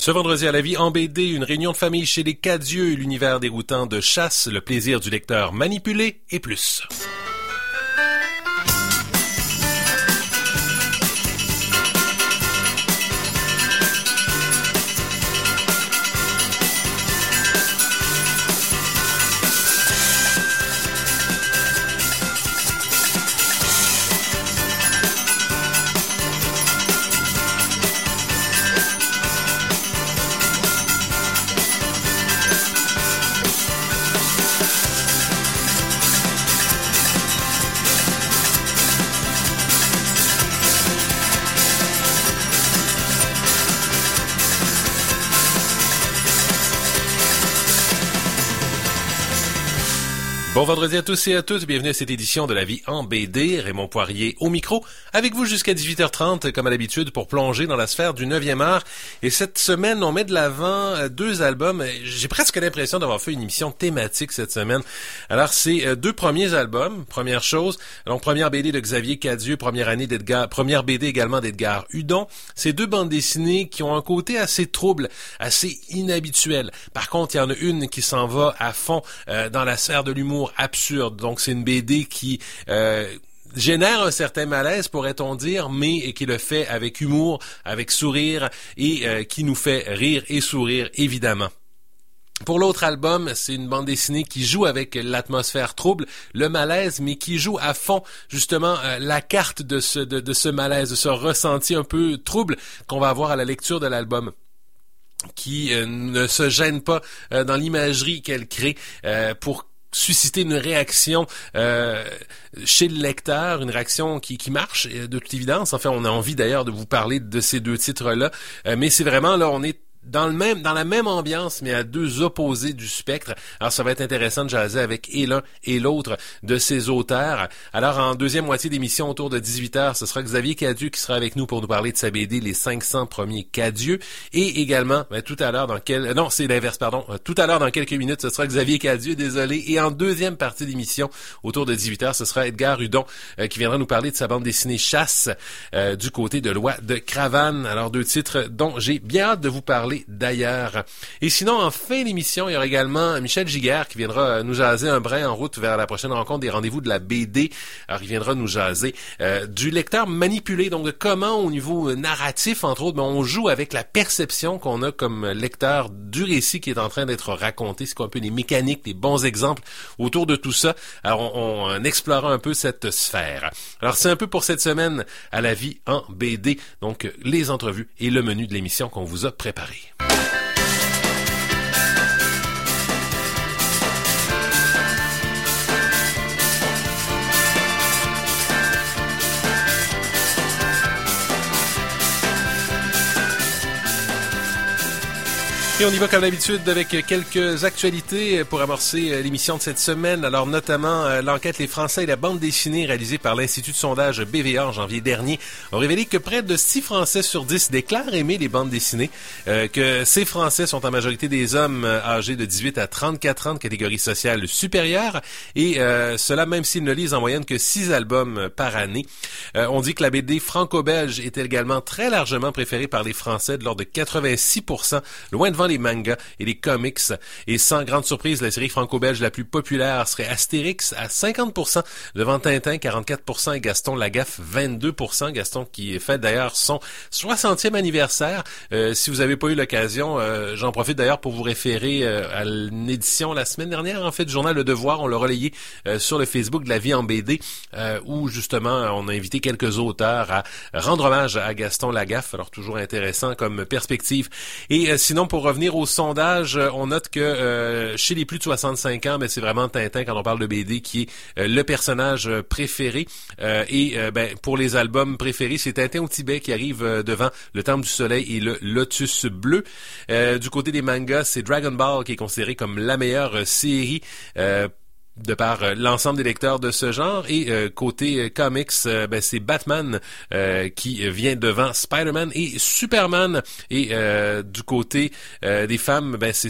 Ce vendredi à la vie en BD, une réunion de famille chez les Cadieux, l'univers déroutant de Chasse, le plaisir du lecteur manipulé et plus. Bon vendredi à tous et à toutes, bienvenue à cette édition de La Vie en BD, Raymond Poirier au micro, avec vous jusqu'à 18h30 comme à l'habitude pour plonger dans la sphère du 9e art. Et cette semaine, on met de l'avant deux albums. J'ai presque l'impression d'avoir fait une émission thématique cette semaine. Alors c'est deux premiers albums, première chose. Donc première BD de Xavier Cadieux, première BD également d'Edgar Hudon. Ces deux bandes dessinées qui ont un côté assez trouble, assez inhabituel. Par contre, il y en a une qui s'en va à fond dans la sphère de l'humour absurde. Donc c'est une BD qui génère un certain malaise, pourrait-on dire, mais qui le fait avec humour, avec sourire et qui nous fait rire et sourire, évidemment. Pour l'autre album, c'est une bande dessinée qui joue avec l'atmosphère trouble, le malaise, mais qui joue à fond, justement, la carte de ce malaise, de ce ressenti un peu trouble qu'on va avoir à la lecture de l'album, qui ne se gêne pas dans l'imagerie qu'elle crée pour susciter une réaction chez le lecteur, une réaction qui marche de toute évidence. Enfin, on a envie d'ailleurs de vous parler de ces deux titres-là, mais c'est vraiment là, on est dans la même ambiance, mais à deux opposés du spectre. Alors, ça va être intéressant de jaser avec et l'un et l'autre de ces auteurs. Alors, en deuxième moitié d'émission, autour de 18h, ce sera Xavier Cadieux qui sera avec nous pour nous parler de sa BD Les 500 premiers Cadieux. Et également, tout à l'heure tout à l'heure dans quelques minutes, ce sera Xavier Cadieux, désolé. Et en deuxième partie d'émission, autour de 18h, ce sera Edgar Hudon qui viendra nous parler de sa bande dessinée Chasse du côté de Loi de Cravanes. Alors, deux titres dont j'ai bien hâte de vous parler d'ailleurs. Et sinon, en fin d'émission, il y aura également Michel Giguère qui viendra nous jaser un brin en route vers la prochaine rencontre des rendez-vous de la BD. Alors, il viendra nous jaser du lecteur manipulé, donc de comment, au niveau narratif, entre autres, on joue avec la perception qu'on a comme lecteur du récit qui est en train d'être raconté. C'est quoi un peu les mécaniques, les bons exemples autour de tout ça. Alors, on explorera un peu cette sphère. Alors, c'est un peu pour cette semaine à la vie en BD. Donc, les entrevues et le menu de l'émission qu'on vous a préparé. Et on y va comme d'habitude avec quelques actualités pour amorcer l'émission de cette semaine. Alors notamment l'enquête Les Français et la bande dessinée réalisée par l'Institut de sondage BVA en janvier dernier ont révélé que près de 6 Français sur 10 déclarent aimer les bandes dessinées, que ces Français sont en majorité des hommes âgés de 18 à 34 ans de catégorie sociale supérieure et cela même s'ils ne lisent en moyenne que 6 albums par année. On dit que la BD franco-belge est également très largement préférée par les Français de l'ordre de 86%, loin devant les mangas et les comics. Et sans grande surprise, la série franco-belge la plus populaire serait Astérix à 50%, devant Tintin 44% et Gaston Lagaffe 22%. Gaston qui fête d'ailleurs son 60e anniversaire. Si vous n'avez pas eu l'occasion, j'en profite d'ailleurs pour vous référer à une édition la semaine dernière, en fait, du journal Le Devoir. On l'a relayé sur le Facebook de La Vie en BD, où justement on a invité quelques auteurs à rendre hommage à Gaston Lagaffe. Alors toujours intéressant comme perspective. Et sinon, pour revenir au sondage, on note que chez les plus de 65 ans, c'est vraiment Tintin, quand on parle de BD, qui est le personnage préféré. Pour les albums préférés, c'est Tintin au Tibet qui arrive devant Le Temple du Soleil et le Lotus Bleu. Du côté des mangas, c'est Dragon Ball qui est considéré comme la meilleure série de par l'ensemble des lecteurs de ce genre. Et côté comics, c'est Batman qui vient devant Spider-Man et Superman. Et du côté des femmes, c'est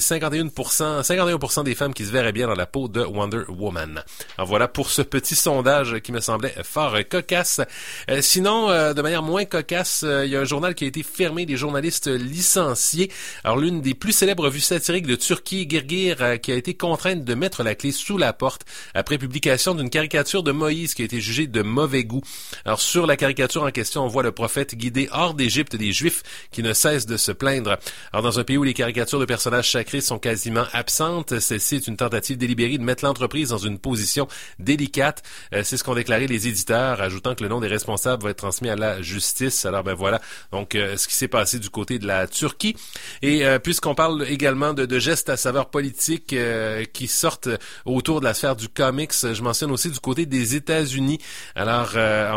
51% des femmes qui se verraient bien dans la peau de Wonder Woman. Alors voilà pour ce petit sondage qui me semblait fort cocasse. Sinon, de manière moins cocasse, il y a un journal qui a été fermé, des journalistes licenciés. Alors l'une des plus célèbres revues satiriques de Turquie, Girgir, qui a été contrainte de mettre la clé sous la porte après publication d'une caricature de Moïse qui a été jugée de mauvais goût. Alors sur la caricature en question, on voit le prophète guidé hors d'Égypte des Juifs qui ne cessent de se plaindre. Alors dans un pays où les caricatures de personnages sacrés sont quasiment absentes, celle-ci est une tentative délibérée de mettre l'entreprise dans une position délicate. C'est ce qu'ont déclaré les éditeurs, ajoutant que le nom des responsables va être transmis à la justice. Alors voilà, donc ce qui s'est passé du côté de la Turquie. Et puisqu'on parle également de gestes à saveur politique qui sortent autour de la sphère du comics, je mentionne aussi du côté des États-Unis. Alors,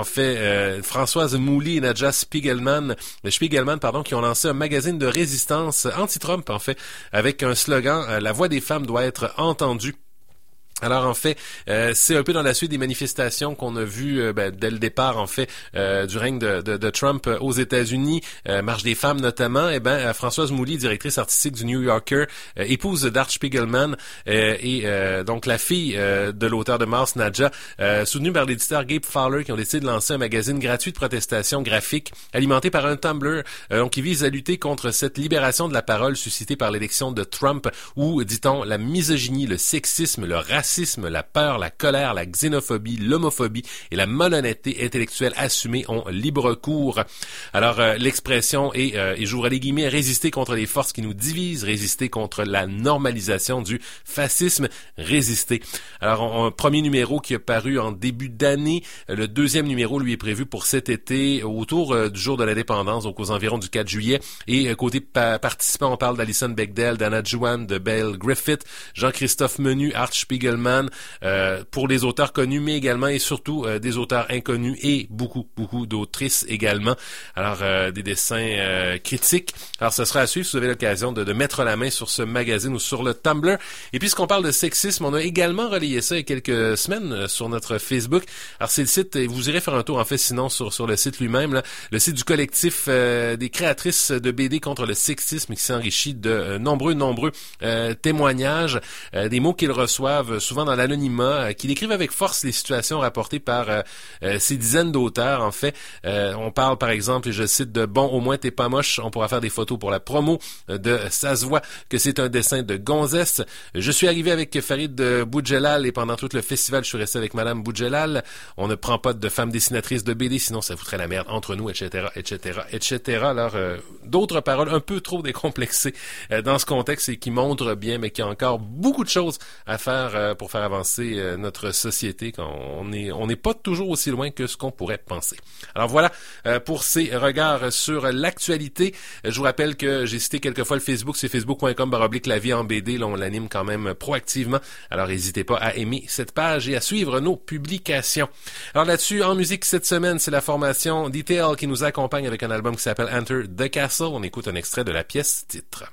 Françoise Mouly et Nadja Spiegelman, qui ont lancé un magazine de résistance anti-Trump, en fait, avec un slogan « La voix des femmes doit être entendue ». Alors en fait, c'est un peu dans la suite des manifestations qu'on a vues dès le départ en fait du règne de Trump aux États-Unis, marche des femmes notamment. Françoise Mouly, directrice artistique du New Yorker, épouse d'Art Spiegelman et donc la fille de l'auteur de Mars, Nadja, soutenue par l'éditeur Gabe Fowler, qui ont décidé de lancer un magazine gratuit de protestation graphique alimenté par un Tumblr, qui vise à lutter contre cette libération de la parole suscitée par l'élection de Trump, où, dit-on, la misogynie, le sexisme, le racisme, la peur, la colère, la xénophobie, l'homophobie et la malhonnêteté intellectuelle assumée ont libre cours. Alors, l'expression est, et j'ouvre les guillemets, résister contre les forces qui nous divisent, résister contre la normalisation du fascisme, résister. Alors, un premier numéro qui est paru en début d'année, le deuxième numéro, lui, est prévu pour cet été, autour du jour de l'indépendance, donc aux environs du 4 juillet. Et côté participants, on parle d'Alison Bechdel, d'Anna Juan, de Belle Griffith, Jean-Christophe Menu, Art Spiegelman, pour les auteurs connus, mais également et surtout des auteurs inconnus et beaucoup d'autrices également. Alors, des dessins critiques. Alors, ce sera à suivre si vous avez l'occasion de mettre la main sur ce magazine ou sur le Tumblr. Et puisqu'on parle de sexisme, on a également relayé ça il y a quelques semaines sur notre Facebook. Alors, c'est le site, et vous irez faire un tour en fait sinon sur le site lui-même, là, le site du collectif des créatrices de BD contre le sexisme qui s'enrichit de nombreux témoignages, des mots qu'ils reçoivent souvent dans l'anonymat, qui décrivent avec force les situations rapportées par ces dizaines d'auteurs. En fait, on parle par exemple, et je cite, de « Bon, au moins t'es pas moche, on pourra faire des photos pour la promo », de « Ça se voit que c'est un dessin de gonzesse », « Je suis arrivé avec Farid Boudjelal et pendant tout le festival, je suis resté avec Madame Boudjelal », « On ne prend pas de femme dessinatrice de BD, sinon ça foutrait la merde entre nous, etc. » Alors, d'autres paroles un peu trop décomplexées dans ce contexte et qui montrent bien, mais qu'il y a encore beaucoup de choses à faire pour faire avancer notre société, qu'on n'est pas toujours aussi loin que ce qu'on pourrait penser. Alors voilà pour ces regards sur l'actualité. Je vous rappelle que j'ai cité quelques fois le Facebook, c'est facebook.com/la vie en BD. Là, on l'anime quand même proactivement. Alors n'hésitez pas à aimer cette page et à suivre nos publications. Alors là-dessus, en musique cette semaine, c'est la formation Detail qui nous accompagne avec un album qui s'appelle Enter the Castle. On écoute un extrait de la pièce titre.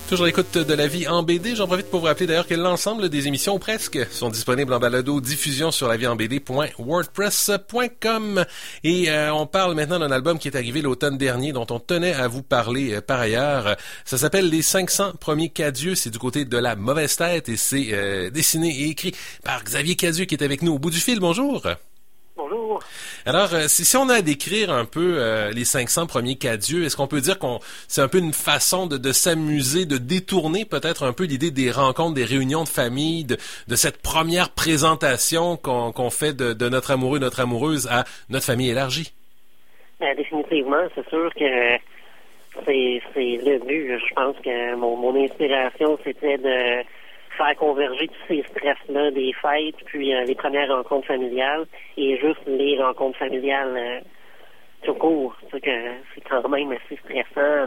Toujours à l'écoute de La Vie en BD. J'en profite pour vous rappeler d'ailleurs que l'ensemble des émissions, ou presque, sont disponibles en balado diffusion sur lavieenbd.wordpress.com. Et on parle maintenant d'un album qui est arrivé l'automne dernier, dont on tenait à vous parler par ailleurs. Ça s'appelle Les 500 premiers Cadieux. C'est du côté de La Mauvaise Tête et c'est dessiné et écrit par Xavier Cadieux qui est avec nous au bout du fil. Bonjour. Bonjour. Alors, si on a à décrire un peu les 500 premiers Cadieux, est-ce qu'on peut dire c'est un peu une façon de s'amuser, de détourner peut-être un peu l'idée des rencontres, des réunions de famille, de cette première présentation qu'on fait de notre amoureux, notre amoureuse à notre famille élargie? Définitivement, c'est sûr que c'est le but. Je pense que mon inspiration, c'était de faire converger tous ces stress-là des fêtes, puis les premières rencontres familiales, et juste les rencontres familiales tout court. C'est quand même assez stressant,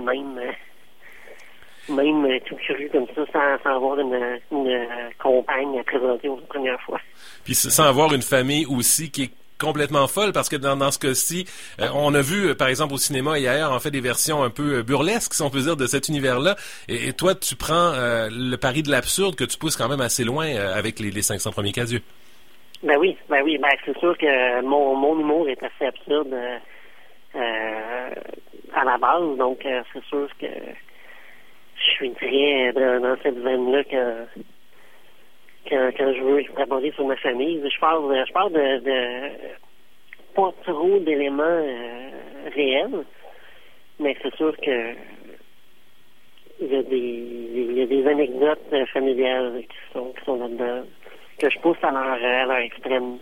même tout cru comme ça, sans avoir une compagne à présenter pour la première fois. Puis sans avoir une famille aussi qui est complètement folle, parce que dans ce cas-ci, on a vu, par exemple, au cinéma hier, en fait, des versions un peu burlesques, si on peut dire, de cet univers-là. Et toi, tu prends le pari de l'absurde que tu pousses quand même assez loin avec les 500 premiers Cadieux. Ben oui. C'est sûr que mon humour est assez absurde à la base, donc c'est sûr que je suis très dans cette veine-là quand je veux extrapoler sur ma famille. Je parle de pas trop d'éléments réels, mais c'est sûr que il y a des anecdotes familiales qui sont là-dedans, que je pousse à leur extrême.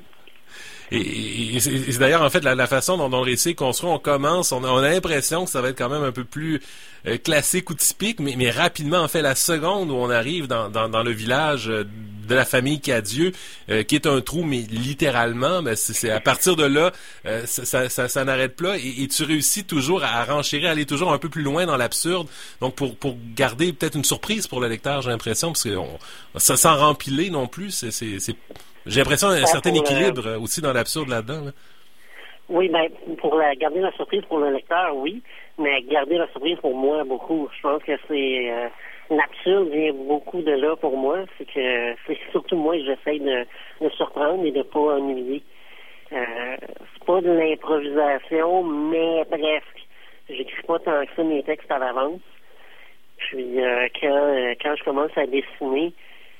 Et c'est d'ailleurs, en fait, la façon dont le récit est construit, on commence, on a l'impression que ça va être quand même un peu plus classique ou typique, mais rapidement, en fait, la seconde où on arrive dans le village de la famille Cadieux, qui est un trou, mais littéralement, ben c'est à partir de là, ça n'arrête pas, et tu réussis toujours à renchérir, à aller toujours un peu plus loin dans l'absurde, donc pour garder peut-être une surprise pour le lecteur, j'ai l'impression, parce que ça sans rempiler non plus, j'ai l'impression qu'il y a un certain équilibre aussi dans l'absurde là-dedans. Là. Oui, pour garder la surprise pour le lecteur, oui, mais garder la surprise pour moi, beaucoup. Je pense que c'est l'absurde vient beaucoup de là pour moi. C'est que c'est surtout moi que j'essaie de surprendre et de pas ennuyer. C'est pas de l'improvisation, mais presque. J'écris pas tant que ça mes textes à l'avance. Puis quand je commence à dessiner,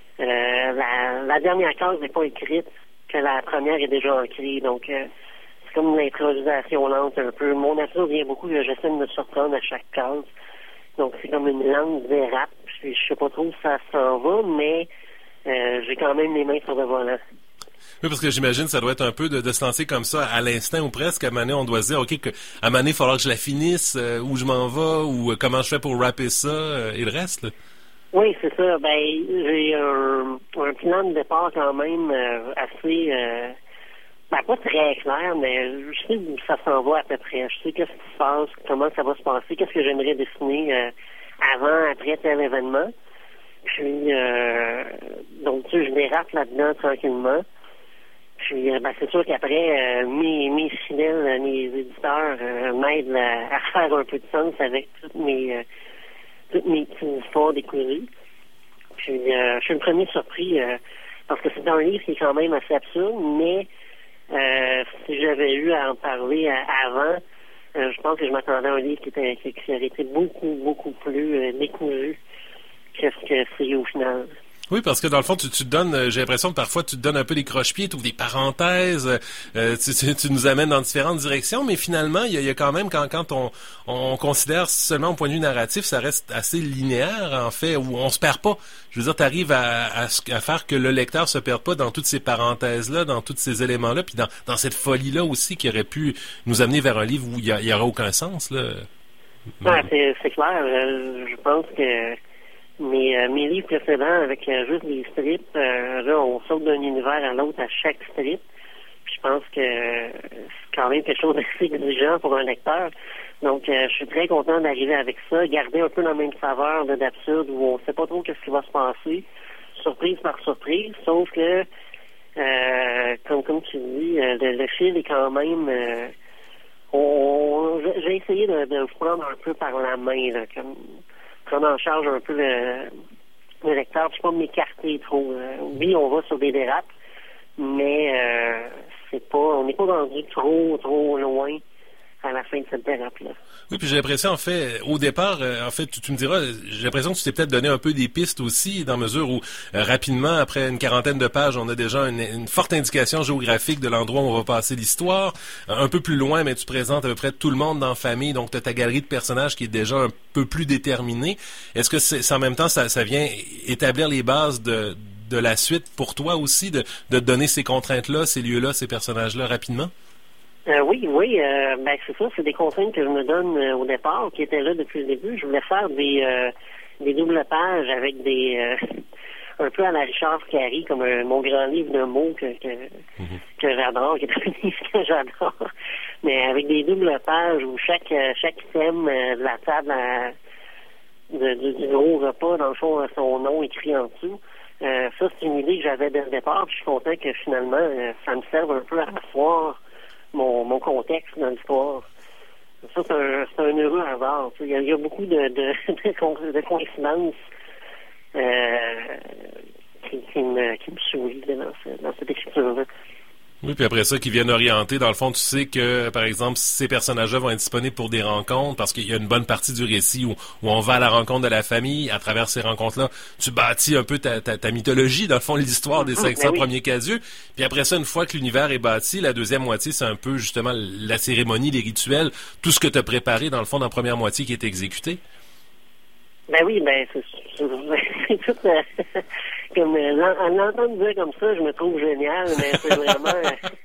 la dernière case n'est pas écrite, que la première est déjà ancrée, donc c'est comme une improvisation lente un peu. Mon absurde vient beaucoup que j'essaie de me surprendre à chaque case, donc c'est comme une lente dérape, puis je sais pas trop où ça s'en va, mais j'ai quand même les mains sur le volant. Oui, parce que j'imagine que ça doit être un peu de se lancer comme ça à l'instinct ou presque. À un moment donné, on doit se dire, OK, à un moment donné, il va falloir que je la finisse, où je m'en vais, ou comment je fais pour rapper ça, et le reste, là. Oui, c'est ça. J'ai un plan de départ quand même assez, pas très clair, mais je sais où ça s'en va à peu près. Je sais qu'est-ce qui se passe, comment ça va se passer, qu'est-ce que j'aimerais dessiner avant, après tel événement. Puis, donc, je dérape là-dedans tranquillement. Puis, c'est sûr qu'après, mes fidèles, mes éditeurs m'aident à faire un peu de sens avec toutes mes petites histoires décourues. Puis, je suis le premier surpris parce que c'est un livre qui est quand même assez absurde, mais si j'avais eu à en parler avant, je pense que je m'attendais à un livre qui aurait été beaucoup, beaucoup plus décousu que ce que c'est au final. Oui, parce que dans le fond, tu te donnes, j'ai l'impression que parfois tu te donnes un peu des croche-pieds, tu ouvres des parenthèses, tu nous amènes dans différentes directions, mais finalement, il y a quand même, quand on considère seulement au point de vue narratif, ça reste assez linéaire, en fait, où on se perd pas. Je veux dire, tu arrives à faire que le lecteur se perde pas dans toutes ces parenthèses-là, dans tous ces éléments-là, puis dans cette folie-là aussi qui aurait pu nous amener vers un livre où il y aura aucun sens, là. Ouais, c'est clair. Je pense que mes livres précédents, avec juste des strips, là, on saute d'un univers à l'autre à chaque strip. Puis je pense que c'est quand même quelque chose d'assez exigeant pour un lecteur. Donc, je suis très content d'arriver avec ça, garder un peu la même saveur d'absurde où on ne sait pas trop qu'est-ce qui va se passer, surprise par surprise, sauf que, comme tu dis, le fil est quand même... j'ai essayé de vous prendre un peu par la main, là, comme prendre en charge un peu le lecteur, puis pas m'écarter trop. Oui, on va sur des dérapes, mais on n'est pas rendu trop loin à la fin de cette dérape-là. Oui, puis j'ai l'impression, en fait, au départ, tu me diras, j'ai l'impression que tu t'es peut-être donné un peu des pistes aussi, dans mesure où, rapidement, après une quarantaine de pages, on a déjà une forte indication géographique de l'endroit où on va passer l'histoire. Un peu plus loin, mais tu présentes à peu près tout le monde dans la famille, donc tu as ta galerie de personnages qui est déjà un peu plus déterminée. Est-ce que c'est en même temps, ça vient établir les bases de la suite pour toi aussi, de te donner ces contraintes-là, ces lieux-là, ces personnages-là rapidement? Oui, ben c'est ça, c'est des contraintes que je me donne au départ, qui étaient là depuis le début. Je voulais faire des doubles pages avec des un peu à la Richard Carey, comme mon grand livre de mots que j'adore, qui est un livre que j'adore, mais avec des doubles pages où chaque thème de la table du gros repas, dans le fond, a son nom écrit en dessous. Ça, c'est une idée que j'avais dès le départ, puis je suis content que finalement, ça me serve un peu à asseoir mon contexte dans l'histoire. Ça, c'est un heureux hasard. Il y a beaucoup de coïncidences qui me sourit dans cette écriture-là. Oui, puis après ça, qui viennent orienter. Dans le fond, tu sais que, par exemple, ces personnages-là vont être disponibles pour des rencontres parce qu'il y a une bonne partie du récit où on va à la rencontre de la famille. À travers ces rencontres-là, tu bâtis un peu ta mythologie, dans le fond, l'histoire des 500 premiers casieux. Puis après ça, une fois que l'univers est bâti, la deuxième moitié, c'est un peu, justement, la cérémonie, les rituels, tout ce que tu as préparé, dans le fond, dans la première moitié qui est exécuté. Ben oui, c'est tout... Comme en l'entendre dire comme ça, je me trouve génial, mais c'est vraiment...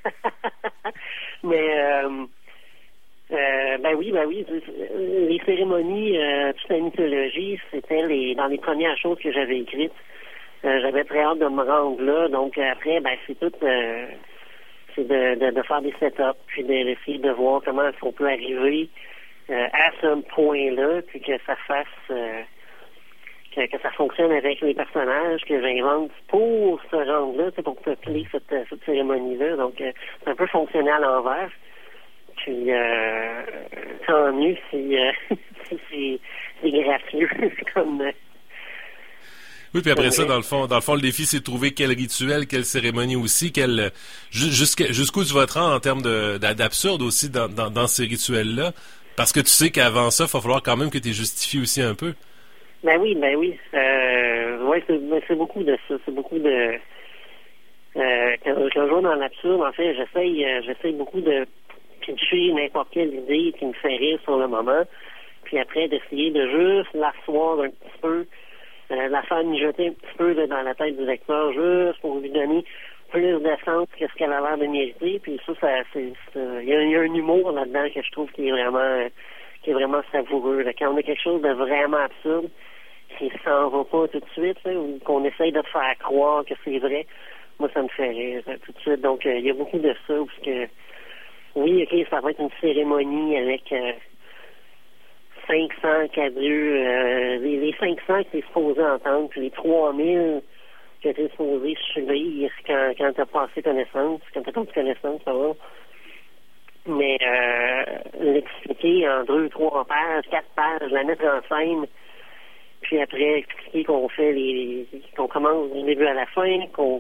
ben oui, les cérémonies, toute la mythologie, c'était dans les premières choses que j'avais écrites. J'avais très hâte de me rendre là, donc après, ben c'est tout... c'est de faire des setups, puis d'essayer de voir comment est-ce qu'on peut arriver à ce point-là, puis que ça fasse... que ça fonctionne avec les personnages que j'invente pour se rendre là, pour peupler cette cérémonie-là. Donc, c'est un peu fonctionné à l'envers. Puis, tant mieux si c'est gracieux comme... Oui, puis après ça, dans le fond, le défi, c'est de trouver quel rituel, quelle cérémonie aussi, jusqu'où tu vas te rendre en termes d'absurde aussi dans ces rituels-là. Parce que tu sais qu'avant ça, il va falloir quand même que tu justifies aussi un peu. Ben oui. Ouais, c'est beaucoup de ça. C'est beaucoup de... Quand je joue dans l'absurde, en fait, j'essaye beaucoup de pitcher n'importe quelle idée qui me fait rire sur le moment, puis après d'essayer de juste l'asseoir un petit peu, la faire mijoter un petit peu dans la tête du lecteur, juste pour lui donner plus d'essence que ce qu'elle a l'air de mériter. Puis ça il y a un humour là-dedans que je trouve qui est vraiment savoureux. Là. Quand on a quelque chose de vraiment absurde, qui s'en va pas tout de suite, là, ou qu'on essaye de te faire croire que c'est vrai, moi, ça me fait rire tout de suite. Donc, il y a beaucoup de ça, parce que, oui, OK, ça va être une cérémonie avec 500 cadieux, les 500 que tu es supposé entendre, puis les 3000 que tu es supposé subir quand tu as passé connaissance, quand tu as pris connaissance, ça va. Mais l'expliquer en 2, 3 pages, 4 pages, la mettre en scène, puis après expliquer qu'on fait qu'on commence du début à la fin, qu'on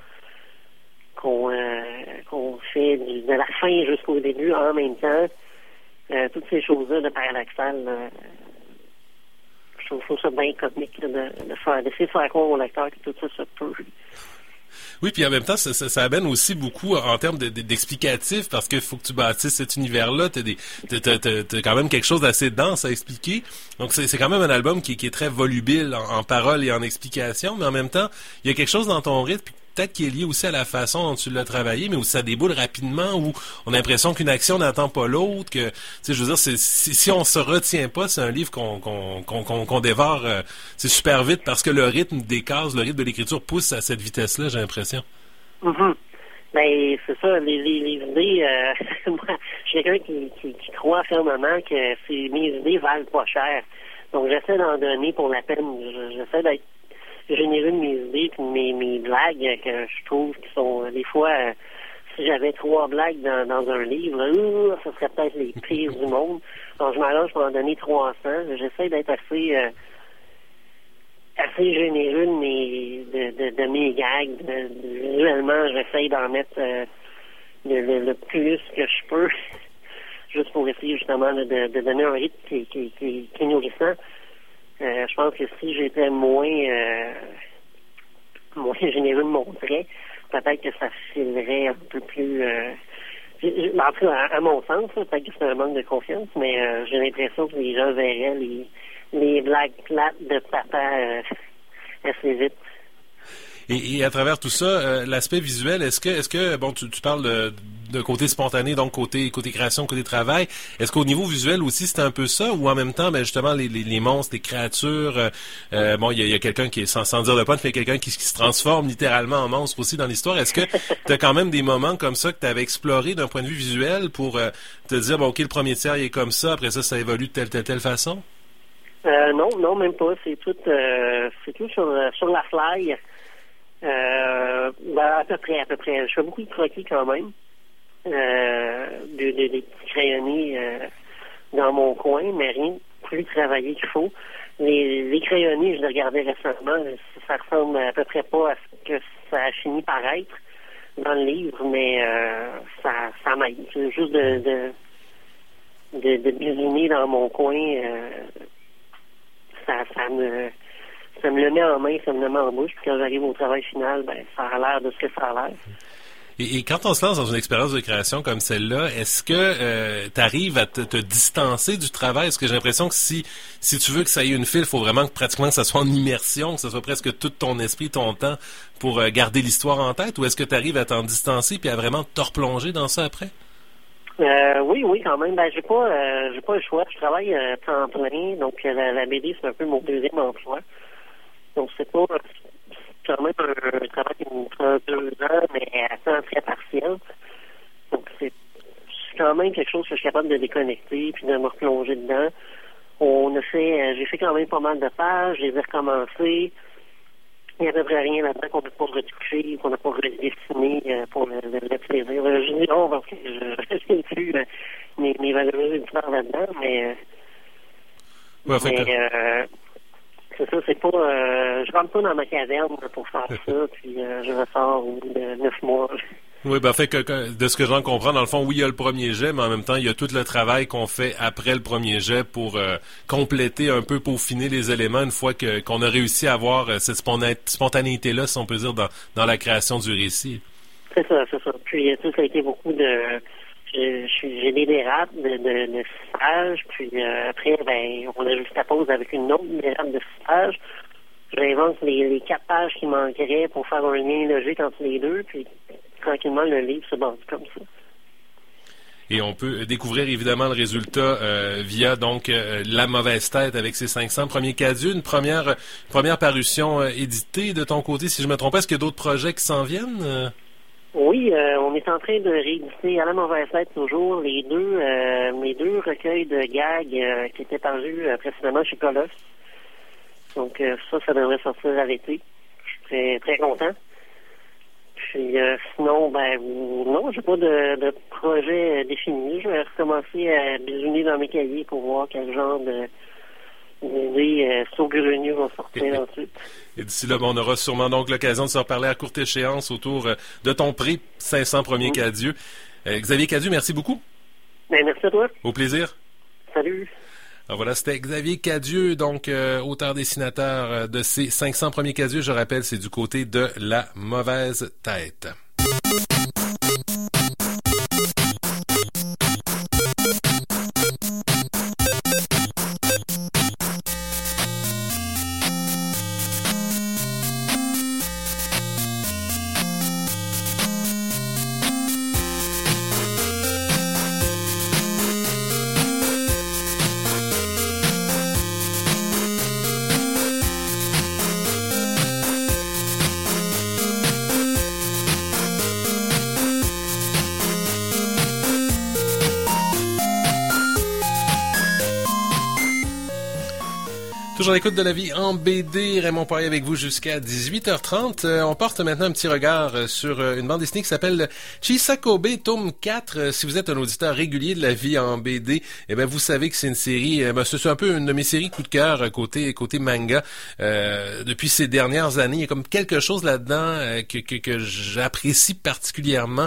fait de la fin jusqu'au début en même temps, toutes ces choses-là de paradoxal, je trouve ça bien comique d'essayer de faire croire au lecteur que tout ça se peut. Oui, puis en même temps, ça amène aussi beaucoup en termes d'explicatif, parce qu'il faut que tu bâtisses cet univers-là. T'as quand même quelque chose d'assez dense à expliquer. Donc, c'est quand même un album qui est très volubile en paroles et en explications, mais en même temps, il y a quelque chose dans ton rythme, peut-être qui est lié aussi à la façon dont tu l'as travaillé, mais où ça déboule rapidement, où on a l'impression qu'une action n'attend pas l'autre, que, tu sais, je veux dire, si on se retient pas, c'est un livre qu'on dévore, c'est super vite, parce que le rythme des cases, le rythme de l'écriture pousse à cette vitesse-là, j'ai l'impression. Mm-hmm. Ben, c'est ça, les idées, moi, je suis quelqu'un qui croit fermement que mes idées valent pas cher. Donc, j'essaie d'en donner pour la peine. J'essaie d'être généreux de mes idées, puis mes blagues que je trouve qui sont, des fois, si j'avais 3 blagues dans un livre, ça serait peut-être les pires du monde. Donc, je m'arrange pour en donner 300. J'essaie d'être assez assez généreux de mes gags. Visuellement, j'essaye d'en mettre le plus que je peux, juste pour essayer justement de donner un rythme qui est nourrissant. Je pense que si j'étais moins généreux de mon trait, peut-être que ça filerait un peu plus... en tout cas, à mon sens, peut-être que c'est un manque de confiance, mais j'ai l'impression que les gens verraient les blagues plates de papa assez vite. Et à travers tout ça, l'aspect visuel, est-ce que bon, tu parles de côté spontané, donc côté création, côté travail, est-ce qu'au niveau visuel aussi c'est un peu ça, ou en même temps, ben justement les monstres, les créatures, bon, il y a quelqu'un qui est sans dire de punch, mais quelqu'un qui se transforme littéralement en monstre aussi dans l'histoire. Est-ce que tu as quand même des moments comme ça que tu avais exploré d'un point de vue visuel pour te dire bon, ok, le premier tiers il est comme ça, après ça évolue de telle façon? Non, même pas. C'est tout sur la fly. À peu près. Je fais beaucoup de croquis quand même. Des petits crayonnés dans mon coin, mais rien de plus travaillé qu'il faut. Les crayonnés, je les regardais récemment, ça ressemble à peu près pas à ce que ça a fini par être dans le livre, mais ça m'aide. C'est juste de bisouner dans mon coin, ça me le met en main, ça me le met en bouche, puis quand j'arrive au travail final, ben ça a l'air de ce que ça a l'air. Et quand on se lance dans une expérience de création comme celle-là, est-ce que tu arrives à te distancer du travail? Parce que j'ai l'impression que si tu veux que ça ait une file, il faut vraiment pratiquement que ça soit en immersion, que ce soit presque tout ton esprit, ton temps pour garder l'histoire en tête, ou est-ce que tu arrives à t'en distancer puis à vraiment te replonger dans ça après? Oui, quand même. Ben, j'ai pas le choix. Je travaille temps plein, donc la BD, c'est un peu mon deuxième emploi. Donc, c'est quand même un travail qui me prend 2 ans, mais à temps très partiel. Donc, c'est quand même quelque chose que je suis capable de déconnecter puis de me replonger dedans. J'ai fait quand même pas mal de pages, je les ai recommencées. Il n'y a à peu près rien là-dedans qu'on n'a pas retouché, qu'on n'a pas redessiné pour le plaisir. Je dis non parce que je sais plus mes valeureux éditeurs là-dedans, mais c'est ça, c'est pas... je rentre pas dans ma caverne pour faire ça, puis je ressors au bout de 9 mois. Oui, ben fait que de ce que j'en comprends, dans le fond, oui, il y a le premier jet, mais en même temps, il y a tout le travail qu'on fait après le premier jet pour compléter un peu, peaufiner les éléments une fois qu'on a réussi à avoir cette spontanéité-là, si on peut dire, dans la création du récit. C'est ça. Puis tout ça a été beaucoup de... J'ai des dérapes de cipage, puis après, ben, on a juste la pause avec une autre dérape de cipage. J'invente les 4 pages qui manqueraient pour faire un lien logique entre les deux, puis tranquillement, le livre se bâtit comme ça. Et on peut découvrir évidemment le résultat via donc La Mauvaise Tête avec ses 500 premiers cadieux, une première parution éditée de ton côté, si je me trompe pas. Est-ce qu'il y a d'autres projets qui s'en viennent? Oui, on est en train de rééditer à La Mauvaise Tête toujours mes 2 recueils de gags qui étaient parus précédemment chez Colosse. Donc ça devrait sortir à l'été. Je suis très, très content. Puis sinon, non, j'ai pas de projet défini. Je vais recommencer à bisouner dans mes cahiers pour voir quel genre d'idées saugrenues vont sortir ensuite. Et d'ici là, on aura sûrement donc l'occasion de se reparler à courte échéance autour de ton prix 500 premiers cadieux. Xavier Cadieux, merci beaucoup. Ben, merci à toi. Au plaisir. Salut. Alors voilà, c'était Xavier Cadieux, donc auteur-dessinateur de ces 500 premiers cadieux. Je rappelle, c'est du côté de La Mauvaise Tête. Toujours à l'écoute de la vie en BD, Raymond Poirier avec vous jusqu'à 18h30. On porte maintenant un petit regard sur une bande dessinée qui s'appelle Chisakobe, tome 4. Si vous êtes un auditeur régulier de la vie en BD, eh ben vous savez que c'est une série, c'est un peu une de mes séries coup de cœur côté manga. Depuis ces dernières années, il y a comme quelque chose là-dedans que j'apprécie particulièrement.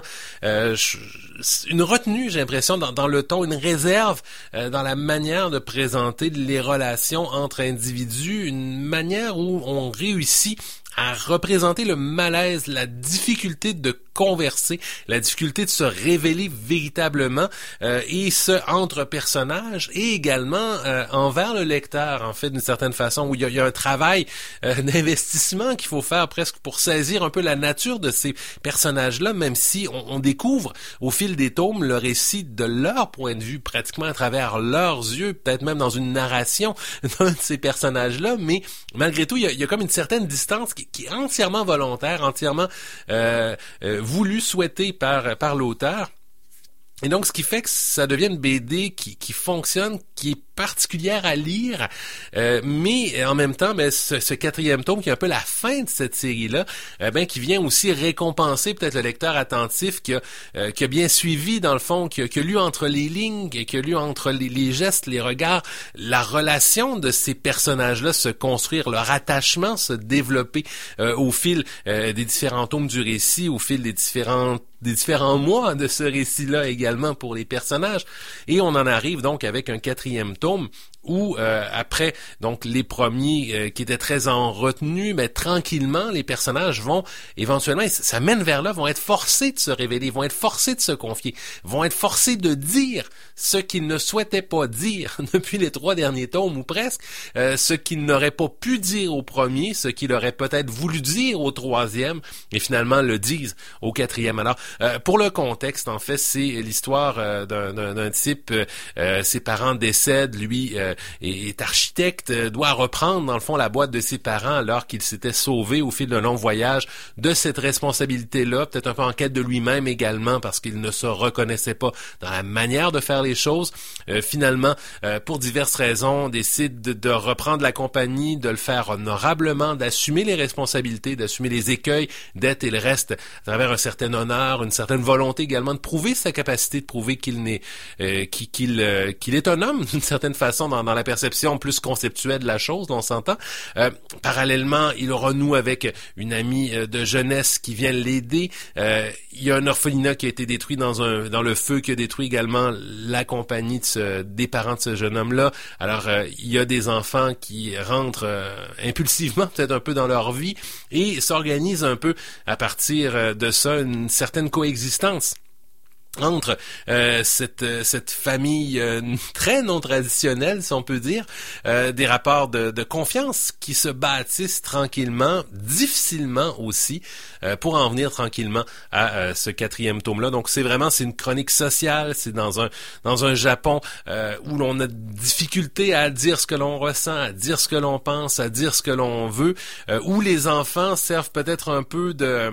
Une retenue, j'ai l'impression, dans le ton, une réserve dans la manière de présenter les relations entre individus, une manière où on réussit à représenter le malaise, la difficulté de converser, la difficulté de se révéler véritablement, et ce entre personnages, et également envers le lecteur, en fait, d'une certaine façon, où il y a un travail d'investissement qu'il faut faire presque pour saisir un peu la nature de ces personnages-là, même si on découvre au fil des tomes le récit de leur point de vue, pratiquement à travers leurs yeux, peut-être même dans une narration d'un de ces personnages-là, mais malgré tout, il y a comme une certaine distance qui est entièrement volontaire, entièrement voulu, souhaité par l'auteur. Et donc, ce qui fait que ça devient une BD qui fonctionne, qui est particulière à lire, mais en même temps, ce quatrième tome qui est un peu la fin de cette série-là, qui vient aussi récompenser peut-être le lecteur attentif qui a bien suivi dans le fond, qui a lu entre les lignes, qui a lu entre les gestes, les regards, la relation de ces personnages-là se construire, leur attachement se développer au fil des différents tomes du récit, au fil des différents mois de ce récit-là également pour les personnages. Et on en arrive donc avec un quatrième tome où après donc les premiers qui étaient très en retenue, mais tranquillement les personnages vont éventuellement, et ça mène vers là, vont être forcés de se révéler, vont être forcés de se confier, vont être forcés de dire ce qu'ils ne souhaitaient pas dire depuis les 3 derniers tomes ou presque, ce qu'ils n'auraient pas pu dire au premier, ce qu'ils auraient peut-être voulu dire au 3e, et finalement le disent au 4e. Alors pour le contexte, en fait, c'est l'histoire d'un type, ses parents décèdent, lui est architecte, doit reprendre dans le fond la boîte de ses parents alors qu'il s'était sauvé au fil d'un long voyage de cette responsabilité-là, peut-être un peu en quête de lui-même également parce qu'il ne se reconnaissait pas dans la manière de faire les choses. Finalement, pour diverses raisons, décide de reprendre la compagnie, de le faire honorablement, d'assumer les responsabilités, d'assumer les écueils, d'être et le reste à travers un certain honneur, une certaine volonté également de prouver sa capacité, de prouver qu'il est un homme d'une certaine façon dans la perception plus conceptuelle de la chose, on s'entend. Parallèlement, il renoue avec une amie de jeunesse qui vient l'aider. Il y a un orphelinat qui a été détruit dans le feu qui a détruit également la compagnie des parents de ce jeune homme-là. Alors, il y a des enfants qui rentrent impulsivement peut-être un peu dans leur vie et s'organisent un peu à partir de ça une certaine coexistence entre cette famille très non traditionnelle, si on peut dire, des rapports de confiance qui se bâtissent tranquillement, difficilement aussi, pour en venir tranquillement à ce 4e tome-là. Donc c'est une chronique sociale, c'est dans un Japon où l'on a difficulté à dire ce que l'on ressent, à dire ce que l'on pense, à dire ce que l'on veut, où les enfants servent peut-être un peu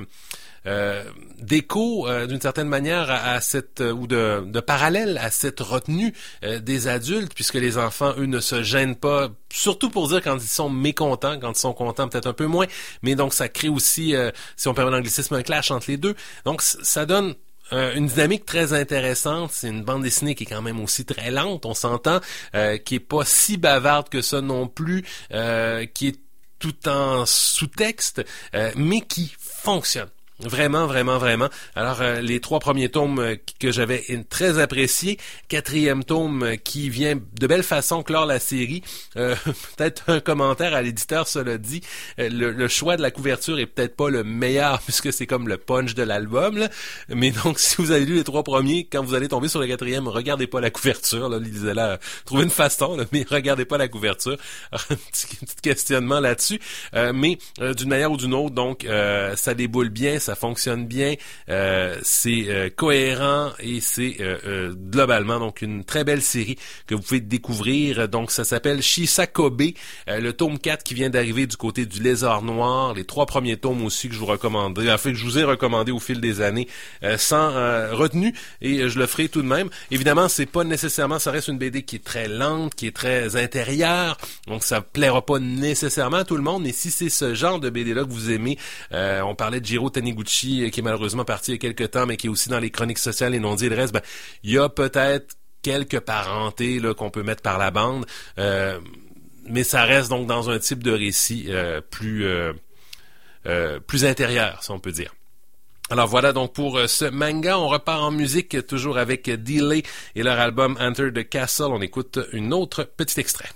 d'écho d'une certaine manière à cette ou de parallèle à cette retenue des adultes, puisque les enfants eux ne se gênent pas, surtout pour dire quand ils sont mécontents, quand ils sont contents peut-être un peu moins, mais donc ça crée aussi, si on permet l'anglicisme, un clash entre les deux. Donc ça donne une dynamique très intéressante. C'est une bande dessinée qui est quand même aussi très lente, on s'entend, qui est pas si bavarde que ça non plus, qui est tout en sous-texte, mais qui fonctionne. Vraiment, vraiment, vraiment. Alors, les 3 premiers tomes que j'avais très appréciés, 4e tome qui vient de belle façon clore la série. Peut-être un commentaire à l'éditeur, cela dit. Le choix de la couverture est peut-être pas le meilleur puisque c'est comme le punch de l'album, là. Mais donc, si vous avez lu les 3 premiers, quand vous allez tomber sur le 4e, regardez pas la couverture, là, lisez-la, trouvez une façon, là, mais regardez pas la couverture. Alors, un petit questionnement là-dessus. Mais d'une manière ou d'une autre, donc, ça déboule bien. ça fonctionne bien, c'est cohérent et c'est globalement donc une très belle série que vous pouvez découvrir. Donc ça s'appelle Shisakobe, le tome 4 qui vient d'arriver du côté du Lézard Noir, les 3 premiers tomes aussi que je vous recommanderai, en fait que je vous ai recommandé au fil des années sans retenue, et je le ferai tout de même. Évidemment, c'est pas nécessairement, ça reste une BD qui est très lente, qui est très intérieure, donc ça plaira pas nécessairement à tout le monde, mais si c'est ce genre de BD-là que vous aimez, on parlait de Jiro Taniguchi qui est malheureusement parti il y a quelques temps, mais qui est aussi dans les chroniques sociales et non dit le reste, il y a peut-être quelques parentés là qu'on peut mettre par la bande, mais ça reste donc dans un type de récit plus intérieur, si on peut dire. Alors voilà donc pour ce manga. On repart en musique, toujours avec Delay et leur album Enter the Castle. On écoute une autre petit extrait.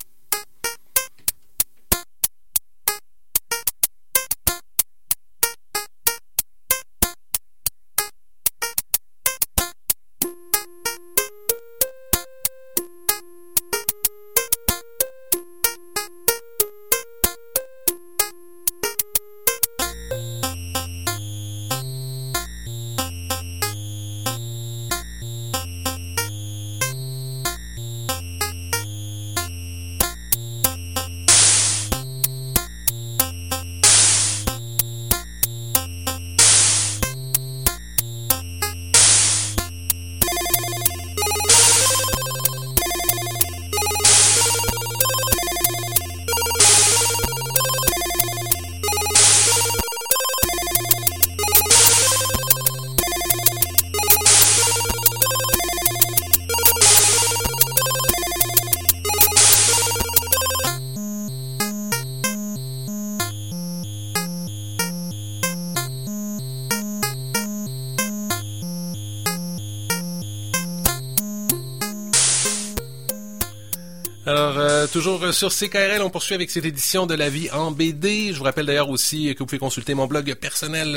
Alors, toujours sur CKRL, on poursuit avec cette édition de La Vie en BD. Je vous rappelle d'ailleurs aussi que vous pouvez consulter mon blog personnel,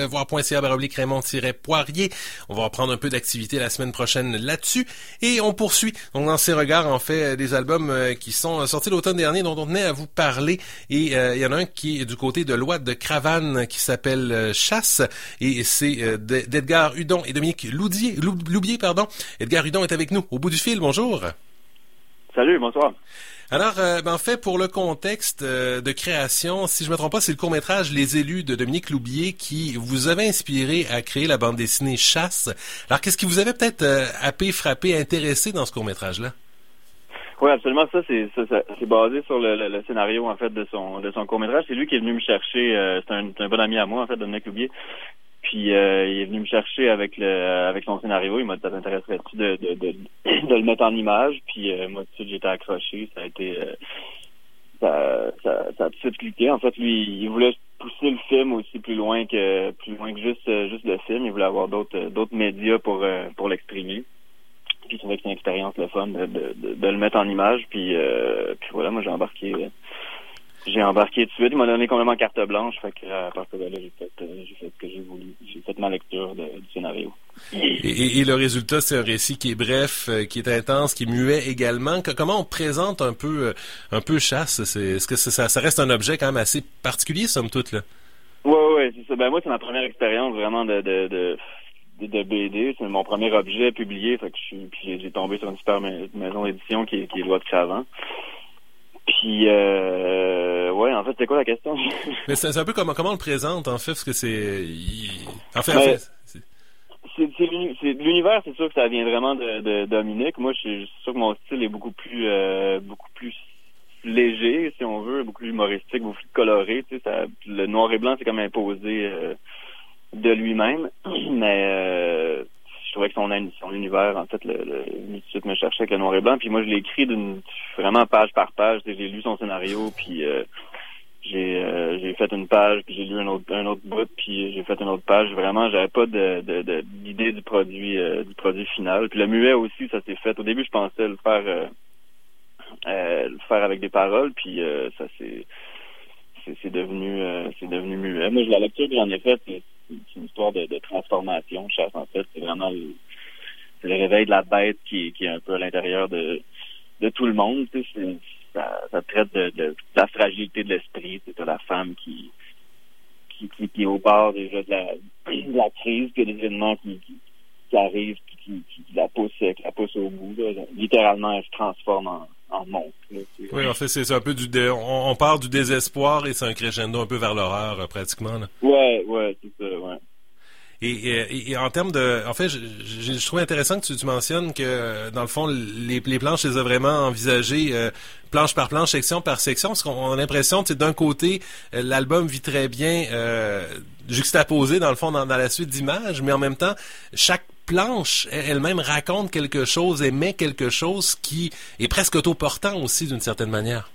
voir.ca/Raymond-Poirier. On va reprendre un peu d'activité la semaine prochaine là-dessus. Et on poursuit donc dans ces regards, en fait, des albums qui sont sortis l'automne dernier, dont on tenait à vous parler. Et il y en a un qui est du côté de Loi de Cravane, qui s'appelle Chasse. Et c'est d'Edgar Hudon et Dominique Loubier. Edgar Hudon est avec nous au bout du fil. Bonjour. Salut, bonsoir. Alors, en fait, pour le contexte de création, si je me trompe pas, c'est le court-métrage Les Élus de Dominique Loubier qui vous avait inspiré à créer la bande dessinée Chasse. Alors, qu'est-ce qui vous avait peut-être happé, frappé, intéressé dans ce court-métrage-là? Oui, absolument. Ça, c'est basé sur le scénario, en fait, de son court-métrage. C'est lui qui est venu me chercher. C'est un bon ami à moi, en fait, Dominique Loubier. Puis il est venu me chercher avec son scénario. Il m'a dit, ça t'intéresserait-tu de le mettre en image? Puis moi, tout de suite, j'étais accroché. Ça a été ça a tout de suite cliqué. En fait, lui, il voulait pousser le film aussi plus loin que juste le film. Il voulait avoir d'autres médias pour l'exprimer. Puis il trouvait que c'est une expérience le fun de le mettre en image. Puis voilà, moi j'ai embarqué tout de suite. Il m'a donné complètement carte blanche. Fait que à partir de là, j'ai fait ce que j'ai voulu. J'ai fait ma lecture du scénario. Et le résultat, c'est un récit qui est bref, qui est intense, qui est muet également. Comment on présente un peu Chasse? Est-ce que ça reste un objet quand même assez particulier, somme toute, là? Ouais, c'est ça. Ben moi, c'est ma première expérience vraiment de BD. C'est mon premier objet publié. Fait que j'ai tombé sur une super maison d'édition qui est Loi de Cravane. Puis, ouais, en fait, c'est quoi la question? Mais c'est un peu comment on le présente, en fait, parce que c'est... C'est l'univers, c'est sûr que ça vient vraiment de Dominique. Moi, je suis sûr que mon style est beaucoup plus léger, si on veut, beaucoup plus humoristique, beaucoup plus coloré. Tu sais, le noir et blanc, c'est comme imposé de lui-même. Mais je trouvais que son univers, en fait, lui tout de suite me cherchait avec le noir et blanc. Puis moi, je l'ai écrit vraiment page par page. J'ai lu son scénario, puis j'ai fait une page, puis j'ai lu un autre bout, puis j'ai fait une autre page. Vraiment, j'avais pas d'idée du produit final. Puis le muet aussi, ça s'est fait. Au début, je pensais le faire avec des paroles, puis ça c'est devenu muet. Moi, la lecture que j'en ai faite, c'est une histoire de transformation. Chasse, en fait, c'est vraiment le réveil de la bête qui est un peu à l'intérieur de tout le monde. Tu sais, ça traite de la fragilité de l'esprit. C'est la femme qui qui est au bord déjà de la crise, puis il y a des événements qui arrivent, puis qui la poussent au bout. Là. Littéralement, elle se transforme en monstre. Là, oui, en fait, c'est un peu on part du désespoir et c'est un crescendo un peu vers l'horreur, pratiquement. Là. Ouais, c'est ça, ouais. Et en termes en fait, je trouve intéressant que tu mentionnes que, dans le fond, les planches, les a vraiment envisagées planche par planche, section par section, parce qu'on a l'impression que d'un côté, l'album vit très bien juxtaposé, dans le fond, dans la suite d'images, mais en même temps, chaque planche elle-même raconte quelque chose, émet quelque chose qui est presque autoportant aussi, d'une certaine manière.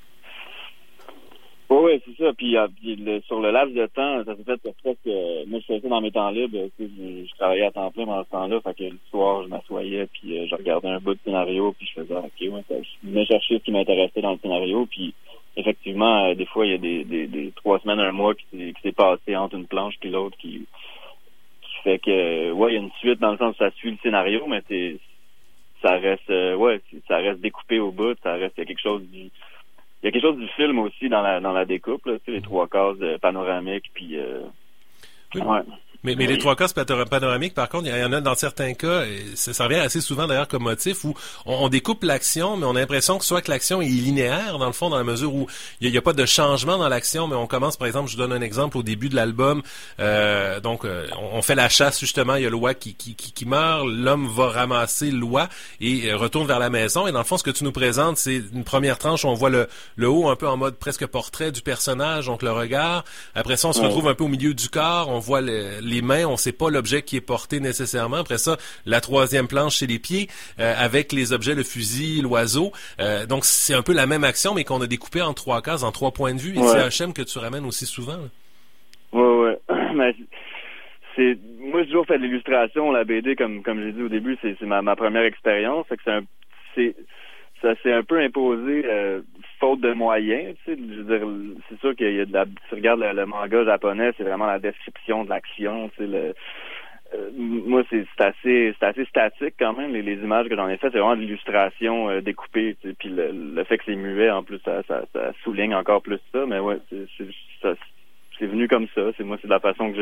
Oui, c'est ça. Puis sur le laps de temps, ça s'est fait presque... moi, je faisais ça dans mes temps libres. Je travaillais à temps plein pendant ce temps-là. Fait que le soir, je m'assoyais, puis je regardais un bout de scénario, puis je faisais OK, ouais, je venais chercher ce qui m'intéressait dans le scénario. Puis effectivement, des fois, il y a des 3 semaines, un mois qui s'est passé entre une planche puis l'autre qui fait que ouais, il y a une suite dans le sens où ça suit le scénario, mais ça reste découpé au bout, il y a quelque chose du film aussi dans la découpe, là, tu sais, les 3 cases panoramiques, puis oui. Ouais. Mais les 3 cases panoramiques, par contre, il y en a dans certains cas, et ça revient assez souvent d'ailleurs comme motif, où on découpe l'action, mais on a l'impression que soit que l'action est linéaire, dans le fond, dans la mesure où il y a pas de changement dans l'action, mais on commence, par exemple, je donne un exemple au début de l'album, on fait la chasse, justement, il y a Loa qui meurt, l'homme va ramasser Loa et retourne vers la maison, et dans le fond, ce que tu nous présentes, c'est une première tranche où on voit le haut un peu en mode presque portrait du personnage, donc le regard. Après ça, on se retrouve un peu au milieu du corps, on voit les mains, on sait pas l'objet qui est porté nécessairement. Après ça, la 3e planche, c'est les pieds, avec les objets, le fusil, l'oiseau. Donc, c'est un peu la même action, mais qu'on a découpé en 3 cases, en 3 points de vue. Et c'est un schème que tu ramènes aussi souvent. Ouais. Mais moi, j'ai toujours fait de l'illustration, la BD, comme j'ai dit au début, c'est ma première expérience. Fait que ça s'est un peu imposé faute de moyens, tu sais. Je veux dire, c'est sûr qu'il y a tu regardes le manga japonais, c'est vraiment la description de l'action, tu sais, moi c'est assez statique quand même, les images que j'en ai faites, c'est vraiment de l'illustration découpée, tu sais, puis le fait que c'est muet en plus ça souligne encore plus ça, mais ouais, c'est venu comme ça, c'est la façon que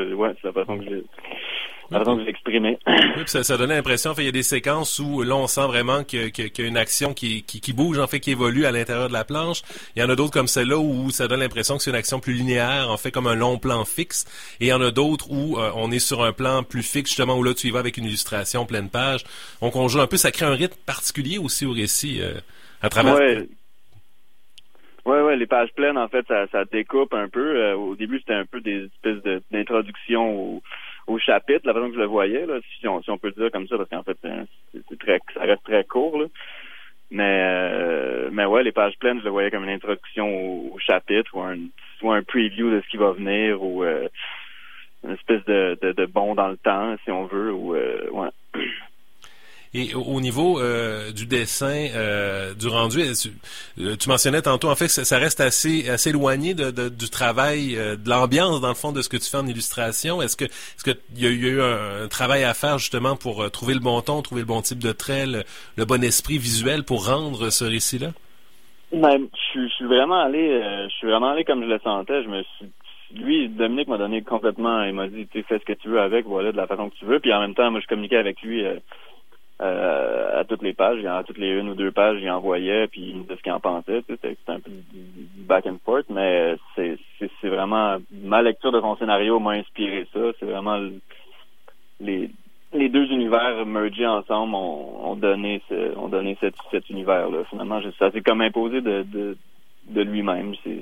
j'ai exprimé. Oui, puis ça donne l'impression, il y a des séquences où là on sent vraiment qu'il y a une action qui bouge, en fait, qui évolue à l'intérieur de la planche. Il y en a d'autres comme celle-là où ça donne l'impression que c'est une action plus linéaire, en fait, comme un long plan fixe. Et il y en a d'autres où on est sur un plan plus fixe, justement, où là tu y vas avec une illustration pleine page. Donc on joue un peu, ça crée un rythme particulier aussi au récit à travers... Ouais, les pages pleines, en fait, ça découpe un peu. Au début, c'était un peu des espèces d'introduction au chapitre, la façon que je le voyais, là, si on peut le dire comme ça, parce qu'en fait, ça reste très court, là. Mais ouais, les pages pleines, je le voyais comme une introduction au chapitre, ou un preview de ce qui va venir, ou une espèce de bond dans le temps, si on veut, ou ouais. Et au niveau du dessin, du rendu, tu mentionnais tantôt, en fait, ça reste assez éloigné du travail, de l'ambiance, dans le fond, de ce que tu fais en illustration. Est-ce que il y a eu un travail à faire, justement, pour trouver le bon ton, trouver le bon type de trait, le bon esprit visuel pour rendre ce récit-là? Ben, je suis vraiment allé comme je le sentais. Lui, Dominique m'a donné complètement, il m'a dit, tu fais ce que tu veux avec, voilà, de la façon que tu veux. Puis en même temps, moi, je communiquais avec lui à toutes les pages, à toutes les 1 ou 2 pages, j'y envoyais, puis il me disait ce qu'il en pensait, tu sais, c'était un peu du back and forth, mais c'est vraiment, ma lecture de son scénario m'a inspiré ça, c'est vraiment les 2 univers mergés ensemble ont donné cet univers-là, finalement, ça s'est comme imposé de lui-même, j'ai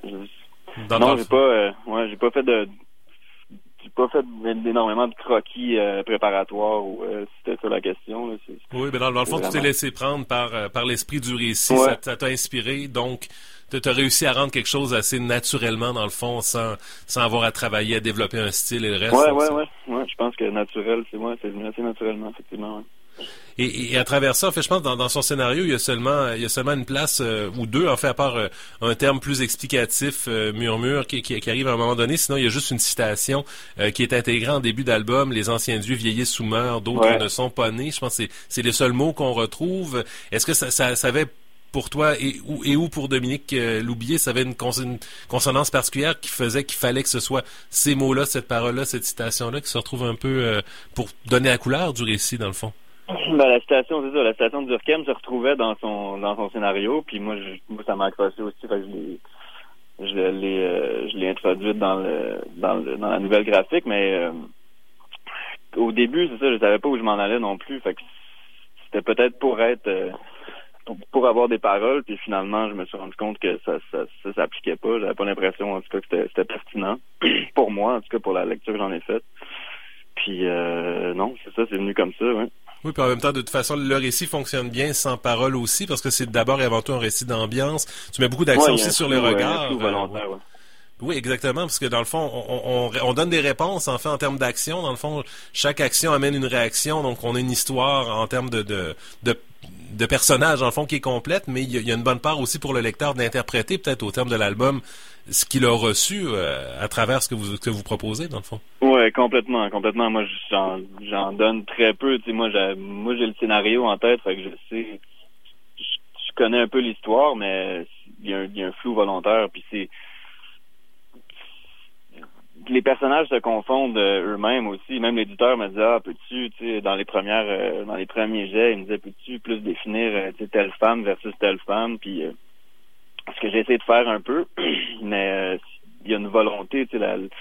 pas fait énormément de croquis préparatoires ou c'était ça la question. Là, oui, mais dans le fond, tu t'es laissé prendre par l'esprit du récit, ouais. Ça t'a inspiré, donc tu as réussi à rendre quelque chose assez naturellement, dans le fond, sans avoir à travailler, à développer un style et le reste. Ouais, je pense que naturel, c'est venu assez naturellement, effectivement. Ouais. Et à travers ça, en fait, je pense dans son scénario, il y a seulement une place ou 2, en fait, à part un terme plus explicatif, murmure, qui arrive à un moment donné. Sinon, il y a juste une citation qui est intégrée en début d'album. Les anciens dieux vieillissent ou meurent, d'autres ne sont pas nés. Je pense que c'est les seuls mots qu'on retrouve. Est-ce que ça avait pour toi et où pour Dominique Loubier, ça avait une consonance particulière qui faisait qu'il fallait que ce soit ces mots-là, cette parole-là, cette citation-là qui se retrouve un peu pour donner la couleur du récit, dans le fond? La citation, c'est ça, la citation de Durkheim se retrouvait dans son scénario, puis moi ça m'a accroché aussi, fait que je l'ai introduite dans la nouvelle graphique, mais au début, c'est ça, je savais pas où je m'en allais non plus, fait que c'était peut-être pour avoir des paroles, puis finalement, je me suis rendu compte que ça s'appliquait pas. J'avais pas l'impression, en tout cas, que c'était pertinent pour moi, en tout cas pour la lecture que j'en ai faite. Puis non, c'est ça, c'est venu comme ça, ouais. Oui, puis en même temps, de toute façon, le récit fonctionne bien sans parole aussi, parce que c'est d'abord et avant tout un récit d'ambiance. Tu mets beaucoup d'accent aussi sur les regards. Volontaire, ouais. Oui, exactement, parce que dans le fond, on donne des réponses, en fait, en termes d'action. Dans le fond, chaque action amène une réaction, donc on a une histoire en termes de personnages, dans le fond, qui est complète, mais il y a une bonne part aussi pour le lecteur d'interpréter, peut-être au terme de l'album, ce qu'il a reçu à travers ce que vous proposez, dans le fond. Ouais, complètement. Moi, j'en donne très peu. Tu sais, moi, j'ai le scénario en tête, fait que je sais, je connais un peu l'histoire, mais il y a un flou volontaire, puis les personnages se confondent eux-mêmes aussi. Même l'éditeur me disait, peux-tu, tu sais, dans les premiers jets, il me disait, peux-tu plus définir telle femme versus telle femme, puis ce que j'ai essayé de faire un peu, mais il y a une volonté, tu sais,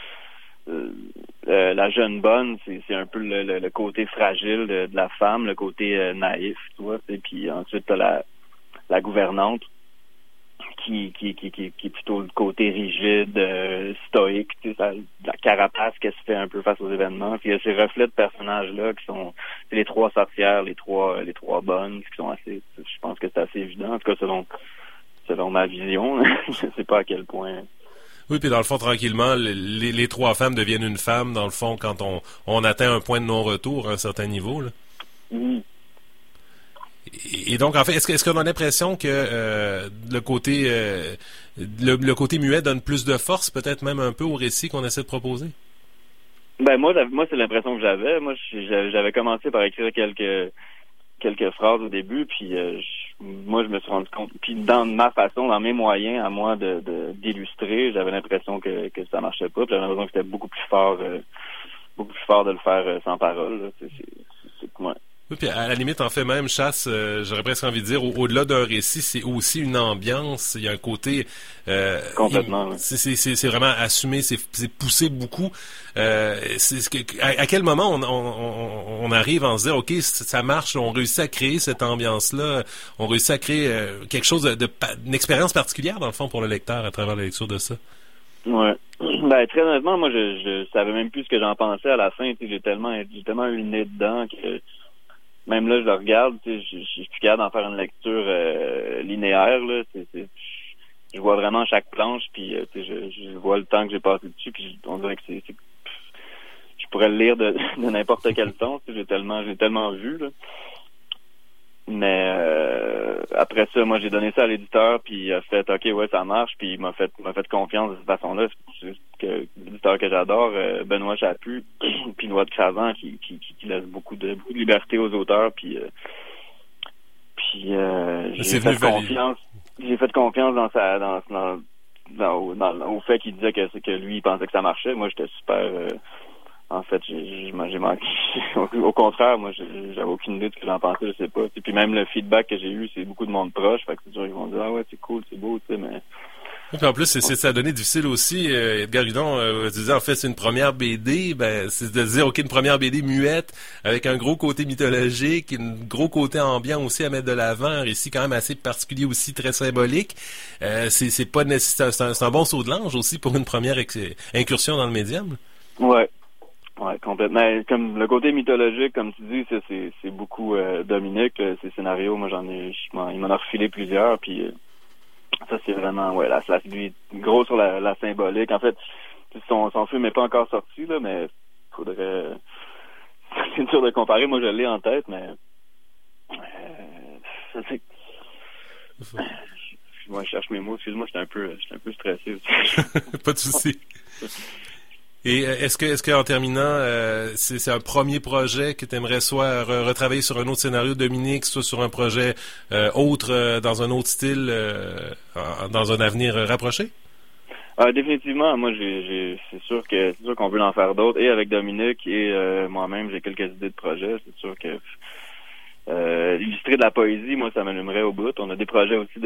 la jeune bonne, c'est un peu le côté fragile de la femme, le côté naïf, tu vois, et puis ensuite t'as la gouvernante qui est plutôt le côté rigide, stoïque, tu sais, la carapace qu'elle se fait un peu face aux événements. Puis il y a ces reflets de personnages-là qui sont les trois sorcières, les trois bonnes, qui sont assez, je pense que c'est assez évident, en tout cas selon ma vision. Je sais pas à quel point. Oui, puis dans le fond, tranquillement, les trois femmes deviennent une femme, dans le fond, quand on atteint un point de non-retour à un certain niveau, là. Mm. Et donc, en fait, est-ce qu'on a l'impression que le côté muet donne plus de force, peut-être même un peu au récit qu'on essaie de proposer? Ben moi c'est l'impression que j'avais. Moi, j'avais commencé par écrire quelques phrases au début, puis moi je me suis rendu compte. Puis dans ma façon, dans mes moyens à moi d'illustrer, j'avais l'impression que ça marchait pas. Puis j'avais l'impression que c'était beaucoup plus fort de le faire sans parole. Là. C'est moi. Oui, puis à la limite, en fait, même, Chasse, j'aurais presque envie de dire, au-delà d'un récit, c'est aussi une ambiance. Il y a un côté... complètement. C'est vraiment assumé, c'est poussé beaucoup. À quel moment on arrive à se dire, OK, ça marche, on réussit à créer cette ambiance-là, on réussit à créer quelque chose d'une expérience particulière, dans le fond, pour le lecteur à travers la lecture de ça? Ouais. Ben, très honnêtement, moi, je savais même plus ce que j'en pensais à la fin. J'ai tellement eu le nez dedans que... Même là, je le regarde, je suis plus capable d'en faire une lecture linéaire. Là, je vois vraiment chaque planche, puis je vois le temps que j'ai passé dessus, puis on dirait que je pourrais le lire de n'importe quel temps. J'ai tellement vu. Là. Mais après ça, moi j'ai donné ça à l'éditeur, puis il a fait OK, ouais, ça marche, puis il m'a fait confiance de cette façon-là. C'est l'éditeur que j'adore, Benoît Chaput, puis Noix de Cravant, qui laisse beaucoup de liberté aux auteurs, puis j'ai fait confiance. J'ai fait confiance au fait qu'il disait que lui il pensait que ça marchait. Moi j'étais super en fait, j'ai manqué. Au contraire, moi, j'avais aucune idée de ce que j'en pensais, je sais pas. Puis même le feedback que j'ai eu, c'est beaucoup de monde proche. Fait que c'est sûr, ils vont dire, ah ouais, c'est cool, c'est beau, tu sais, mais... Et puis en plus, ça a donné difficile aussi. Edgar Hudon, tu disais, en fait, c'est une première BD. Ben, c'est de dire, OK, une première BD muette, avec un gros côté mythologique, un gros côté ambiant aussi à mettre de l'avant, un récit quand même assez particulier aussi, très symbolique. C'est pas nécessaire, c'est un bon saut de l'ange aussi pour une première incursion dans le médium. Ouais. Ouais, complètement. Comme le côté mythologique, comme tu dis, ça, c'est beaucoup Dominique, ces scénarios. Moi, il m'en a refilé plusieurs, puis ça, c'est vraiment, ouais, lui, gros sur la symbolique. En fait, son film n'est pas encore sorti, là, mais faudrait, c'est dur de comparer. Moi, je l'ai en tête, mais moi, je cherche mes mots. Excuse-moi, j'étais un peu stressé aussi. Pas de souci. Et est-ce que en terminant, c'est un premier projet que tu aimerais soit retravailler sur un autre scénario, Dominique, soit sur un projet autre, dans un autre style, dans un avenir rapproché? Définitivement, moi c'est sûr qu'on veut en faire d'autres, et avec Dominique et moi-même, j'ai quelques idées de projets. C'est sûr que illustrer de la poésie, moi, ça m'allumerait au bout. On a des projets aussi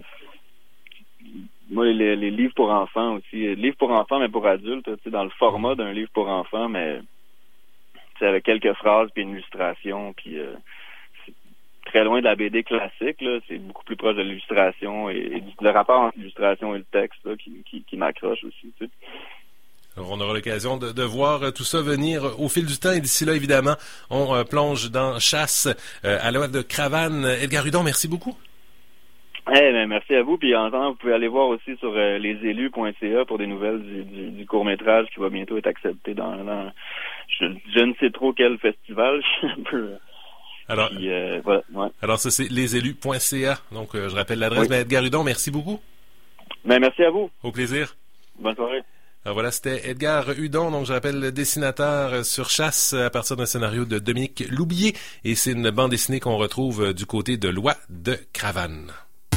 moi, les livres pour enfants aussi. Livres pour enfants, mais pour adultes, tu sais, dans le format d'un livre pour enfants, mais avec quelques phrases puis une illustration, puis c'est très loin de la BD classique, là. C'est beaucoup plus proche de l'illustration et le rapport entre l'illustration et le texte là, qui m'accroche aussi, tu sais. Alors, on aura l'occasion de voir tout ça venir au fil du temps, et d'ici là, évidemment, on plonge dans Chasse à l'œuvre de Cravane. Edgar Hudon, merci beaucoup. Merci à vous. Puis en attendant, vous pouvez aller voir aussi sur lesélus.ca pour des nouvelles du court-métrage qui va bientôt être accepté dans je ne sais trop quel festival. Je suis un peu... Alors, puis, voilà, ouais. Alors ça, c'est lesélus.ca. Donc, je rappelle l'adresse. Oui. Edgar Hudon, merci beaucoup. Merci à vous. Au plaisir. Bonne soirée. Alors voilà, c'était Edgar Hudon, donc je rappelle le dessinateur sur Chasse à partir d'un scénario de Dominique Loubier, et c'est une bande dessinée qu'on retrouve du côté de Loi de Cravane.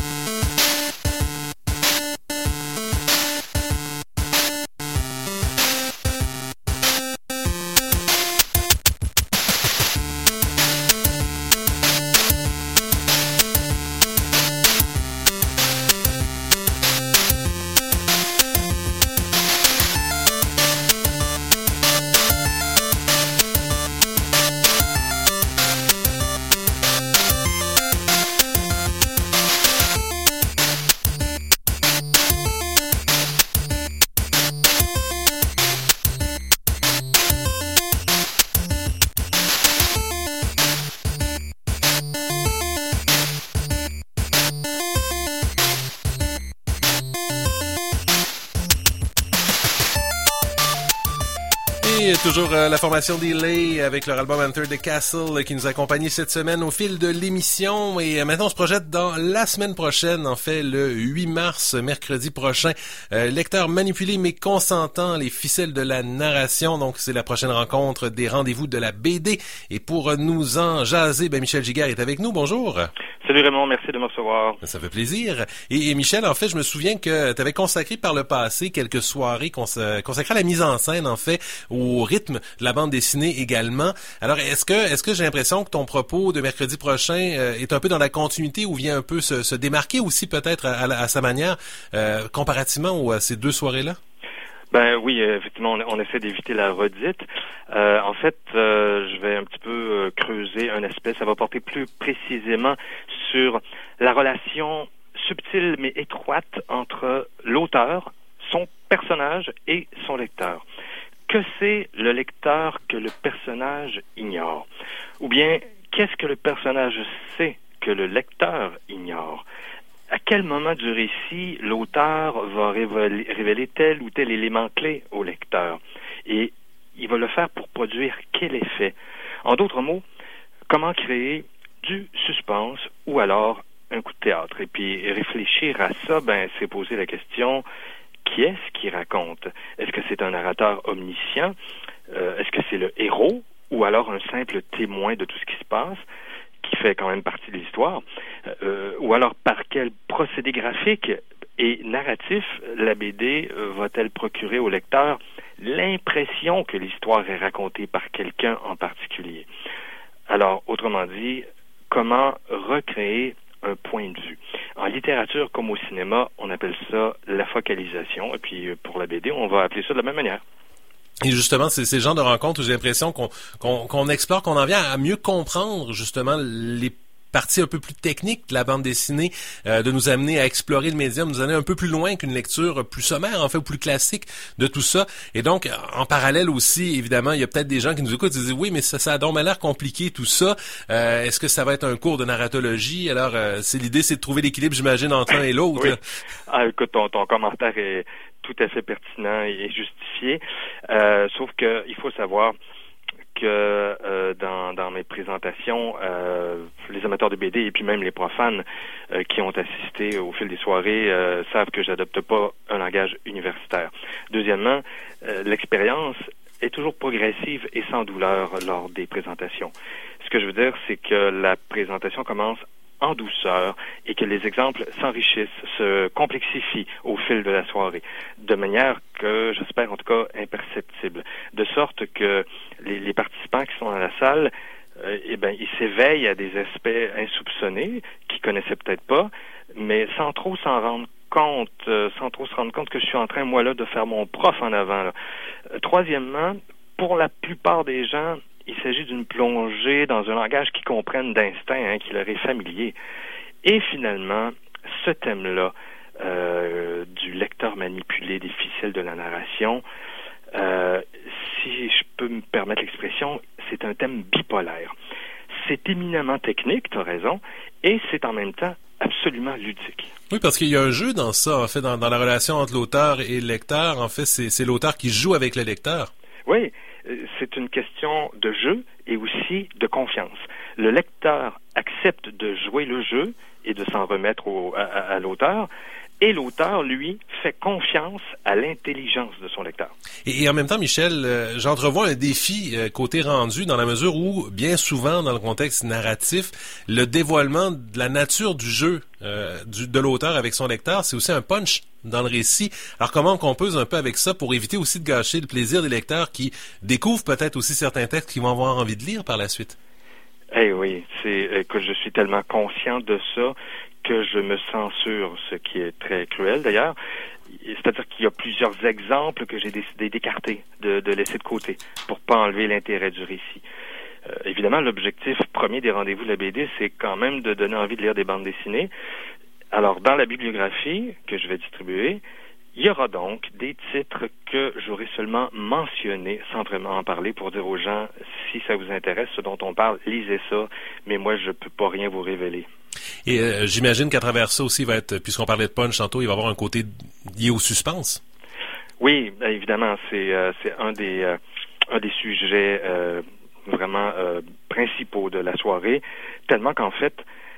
Toujours la formation Delay avec leur album Enter the Castle qui nous a accompagnés cette semaine au fil de l'émission, et maintenant on se projette dans la semaine prochaine, en fait le 8 mars, mercredi prochain. Lecteur manipulé mais consentant, les ficelles de la narration, donc c'est la prochaine rencontre des rendez-vous de la BD, et pour nous en jaser, Michel Giguère est avec nous. Bonjour. Salut Raymond, merci de me recevoir. Ça fait plaisir. Et Michel, en fait, je me souviens que tu avais consacré par le passé quelques soirées consacrées à la mise en scène, en fait, au rythme de la bande dessinée également. Alors, est-ce que j'ai l'impression que ton propos de mercredi prochain est un peu dans la continuité, ou vient un peu se démarquer aussi peut-être à sa manière, comparativement à ces deux soirées-là? Ben oui, effectivement, on essaie d'éviter la redite. En fait, je vais un petit peu creuser un aspect. Ça va porter plus précisément sur la relation subtile mais étroite entre l'auteur, son personnage et son lecteur. Que c'est le lecteur que le personnage ignore? Ou bien, qu'est-ce que le personnage sait que le lecteur ignore? À quel moment du récit l'auteur va révéler tel ou tel élément clé au lecteur? Et il va le faire pour produire quel effet? En d'autres mots, comment créer du suspense ou alors un coup de théâtre? Et puis réfléchir à ça, c'est poser la question: qui est-ce qui raconte? Est-ce que c'est un narrateur omniscient? Est-ce que c'est le héros ou alors un simple témoin de tout ce qui se passe, qui fait quand même partie de l'histoire? Ou alors par quel procédé graphique et narratif la BD va-t-elle procurer au lecteur l'impression que l'histoire est racontée par quelqu'un en particulier? Alors, autrement dit, comment recréer un point de vue? En littérature comme au cinéma, on appelle ça la focalisation, et puis pour la BD, on va appeler ça de la même manière. Et justement, c'est ces genres de rencontres où j'ai l'impression qu'on explore, qu'on en vient à mieux comprendre justement les partie un peu plus technique de la bande dessinée, de nous amener à explorer le médium, nous amener un peu plus loin qu'une lecture plus sommaire, en fait, ou plus classique de tout ça. Et donc, en parallèle aussi, évidemment, il y a peut-être des gens qui nous écoutent et disent « Oui, mais ça a donc l'air compliqué, tout ça. Est-ce que ça va être un cours de narratologie? » Alors, l'idée, c'est de trouver l'équilibre, j'imagine, entre l'un et l'autre. Oui. Écoute, ton commentaire est tout à fait pertinent et justifié. Sauf que il faut savoir que dans mes présentations, les amateurs de BD et puis même les profanes qui ont assisté au fil des soirées savent que j'adopte pas un langage universitaire. Deuxièmement, l'expérience est toujours progressive et sans douleur lors des présentations. Ce que je veux dire, c'est que la présentation commence en douceur et que les exemples s'enrichissent, se complexifient au fil de la soirée, de manière que, j'espère en tout cas, imperceptible, de sorte que les participants qui sont dans la salle, ils s'éveillent à des aspects insoupçonnés qu'ils connaissaient peut-être pas, mais sans trop se rendre compte que je suis en train, moi, là, de faire mon prof en avant, là. Troisièmement, pour la plupart des gens, il s'agit d'une plongée dans un langage qu'ils comprennent d'instinct, qui leur est familier. Et finalement, ce thème-là, du lecteur manipulé des ficelles de la narration, si je peux me permettre l'expression, c'est un thème bipolaire. C'est éminemment technique, tu as raison, et c'est en même temps absolument ludique. Oui, parce qu'il y a un jeu dans ça, en fait, dans la relation entre l'auteur et le lecteur. En fait, c'est l'auteur qui joue avec le lecteur. Oui, c'est une question de jeu et aussi de confiance. Le lecteur accepte de jouer le jeu et de s'en remettre à l'auteur, et l'auteur, lui, fait confiance à l'intelligence de son lecteur. Et en même temps, Michel, j'entrevois un défi côté rendu dans la mesure où, bien souvent, dans le contexte narratif, le dévoilement de la nature du jeu de l'auteur avec son lecteur, c'est aussi un punch dans le récit. Alors, comment on compose un peu avec ça pour éviter aussi de gâcher le plaisir des lecteurs qui découvrent peut-être aussi certains textes qu'ils vont avoir envie de lire par la suite? Eh oui, c'est que je suis tellement conscient de ça que je me censure, ce qui est très cruel d'ailleurs. C'est-à-dire qu'il y a plusieurs exemples que j'ai décidé d'écarter, de laisser de côté, pour pas enlever l'intérêt du récit. Évidemment, l'objectif premier des rendez-vous de la BD, c'est quand même de donner envie de lire des bandes dessinées. Alors, dans la bibliographie que je vais distribuer, il y aura donc des titres que j'aurai seulement mentionnés sans vraiment en parler pour dire aux gens, si ça vous intéresse, ce dont on parle, lisez ça, mais moi, je peux pas rien vous révéler. Et j'imagine qu'à travers ça aussi, puisqu'on parlait de punch tantôt, il va y avoir un côté lié au suspense. Oui, évidemment, c'est un des sujets vraiment principaux de la soirée, tellement qu'en fait,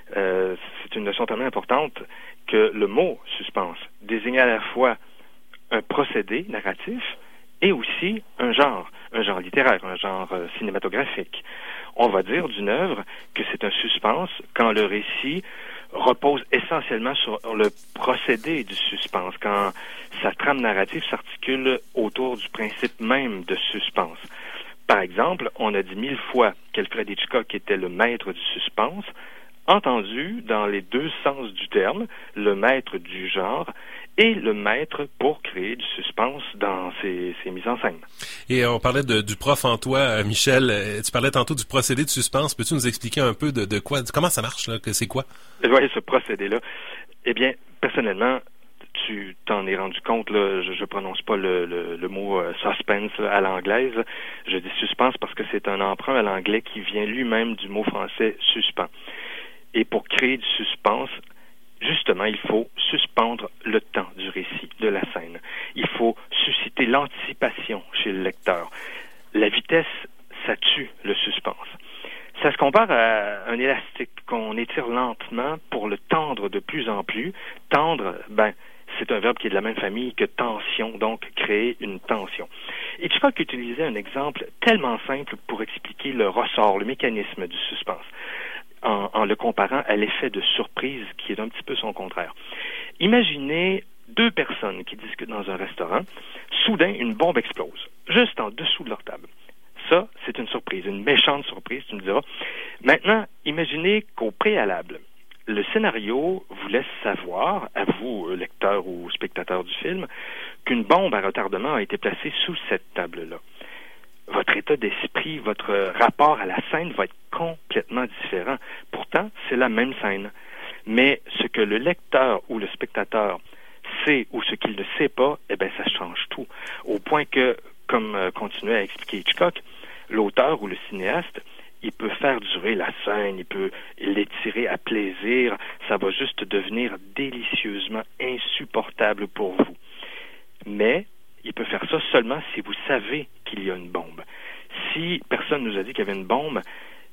c'est une notion tellement importante que le mot suspense désigne à la fois un procédé narratif et aussi un genre littéraire, un genre cinématographique. On va dire d'une œuvre que c'est un suspense quand le récit repose essentiellement sur le procédé du suspense, quand sa trame narrative s'articule autour du principe même de suspense. Par exemple, on a dit 1000 fois qu'Alfred Hitchcock était le maître du suspense, entendu dans les deux sens du terme, le maître du genre et le maître pour créer du suspense dans ses mises en scène. Et on parlait du prof en toi, Michel. Tu parlais tantôt du procédé de suspense. Peux-tu nous expliquer un peu de quoi, comment ça marche, là, que c'est quoi? Oui, ce procédé-là. Eh bien, personnellement, tu t'en es rendu compte, là, je prononce pas le mot suspense là, à l'anglaise. Je dis suspense parce que c'est un emprunt à l'anglais qui vient lui-même du mot français suspens. Et pour créer du suspense, justement, il faut suspendre le temps du récit, de la scène. Il faut susciter l'anticipation chez le lecteur. La vitesse, ça tue le suspense. Ça se compare à un élastique qu'on étire lentement pour le tendre de plus en plus. Tendre, c'est un verbe qui est de la même famille que tension, donc créer une tension. Hitchcock utilisait un exemple tellement simple pour expliquer le ressort, le mécanisme du suspense, en le comparant à l'effet de surprise qui est un petit peu son contraire. Imaginez deux personnes qui discutent dans un restaurant. Soudain, une bombe explose, juste en dessous de leur table. Ça, c'est une surprise, une méchante surprise, tu me diras. Maintenant, imaginez qu'au préalable, le scénario vous laisse savoir, à vous, lecteur ou spectateur du film, qu'une bombe à retardement a été placée sous cette table-là. Votre état d'esprit, votre rapport à la scène va être complètement différent. Pourtant, c'est la même scène. Mais ce que le lecteur ou le spectateur sait ou ce qu'il ne sait pas, ça change tout. Au point que, comme continuait à expliquer Hitchcock, l'auteur ou le cinéaste, il peut faire durer la scène, il peut l'étirer à plaisir, ça va juste devenir délicieusement insupportable pour vous. Mais il peut faire ça seulement si vous savez qu'il y a une bombe. si personne nous a dit qu'il y avait une bombe,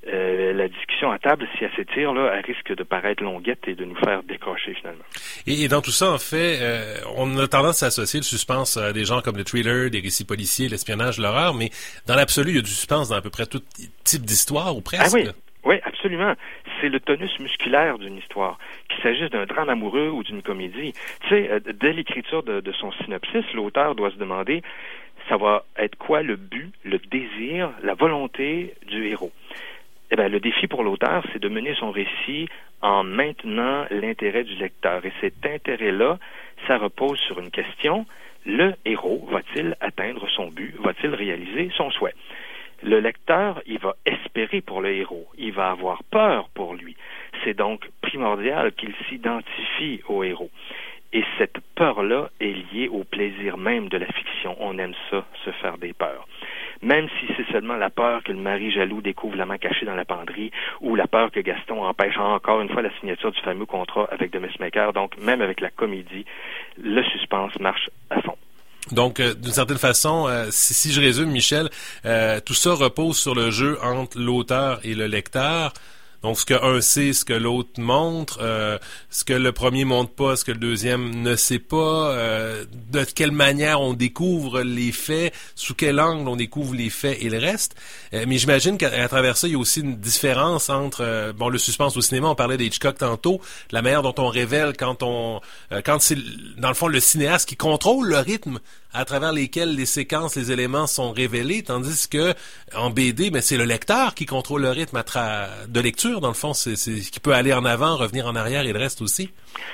la discussion à table, si elle s'étire, là, elle risque de paraître longuette et de nous faire décrocher finalement. Et dans tout ça, en fait, on a tendance à associer le suspense à des genres comme le thriller, des récits policiers, l'espionnage, l'horreur, mais dans l'absolu, il y a du suspense dans à peu près tout type d'histoire, ou presque. Ah oui. Oui, absolument. C'est le tonus musculaire d'une histoire, qu'il s'agisse d'un drame amoureux ou d'une comédie. Tu sais, dès l'écriture de son synopsis, l'auteur doit se demander, ça va être quoi le but, le désir, la volonté du héros? Eh bien, le défi pour l'auteur, c'est de mener son récit en maintenant l'intérêt du lecteur. Et cet intérêt-là, ça repose sur une question. Le héros va-t-il atteindre son but? Va-t-il réaliser son souhait? Le lecteur, il va espérer pour le héros. Il va avoir peur pour lui. C'est donc primordial qu'il s'identifie au héros. Et cette peur-là est liée au plaisir même de la fiction. On aime ça, se faire des peurs. Même si c'est seulement la peur que le mari jaloux découvre l'amant caché dans la penderie, ou la peur que Gaston empêche encore une fois la signature du fameux contrat avec The Messmaker. Donc, même avec la comédie, le suspense marche à fond. Donc, d'une certaine façon, si je résume, Michel, tout ça repose sur le jeu entre l'auteur et le lecteur. Donc, ce que un sait, ce que l'autre montre, ce que le premier montre pas, ce que le deuxième ne sait pas, de quelle manière on découvre les faits, sous quel angle on découvre les faits et le reste. Mais j'imagine qu'à travers ça, il y a aussi une différence entre, le suspense au cinéma, on parlait d'Hitchcock tantôt, la manière dont on révèle quand c'est, dans le fond, le cinéaste qui contrôle le rythme à travers lesquels les séquences, les éléments sont révélés, tandis que en BD, c'est le lecteur qui contrôle le rythme de lecture, dans le fond, c'est qui peut aller en avant, revenir en arrière et le reste aussi.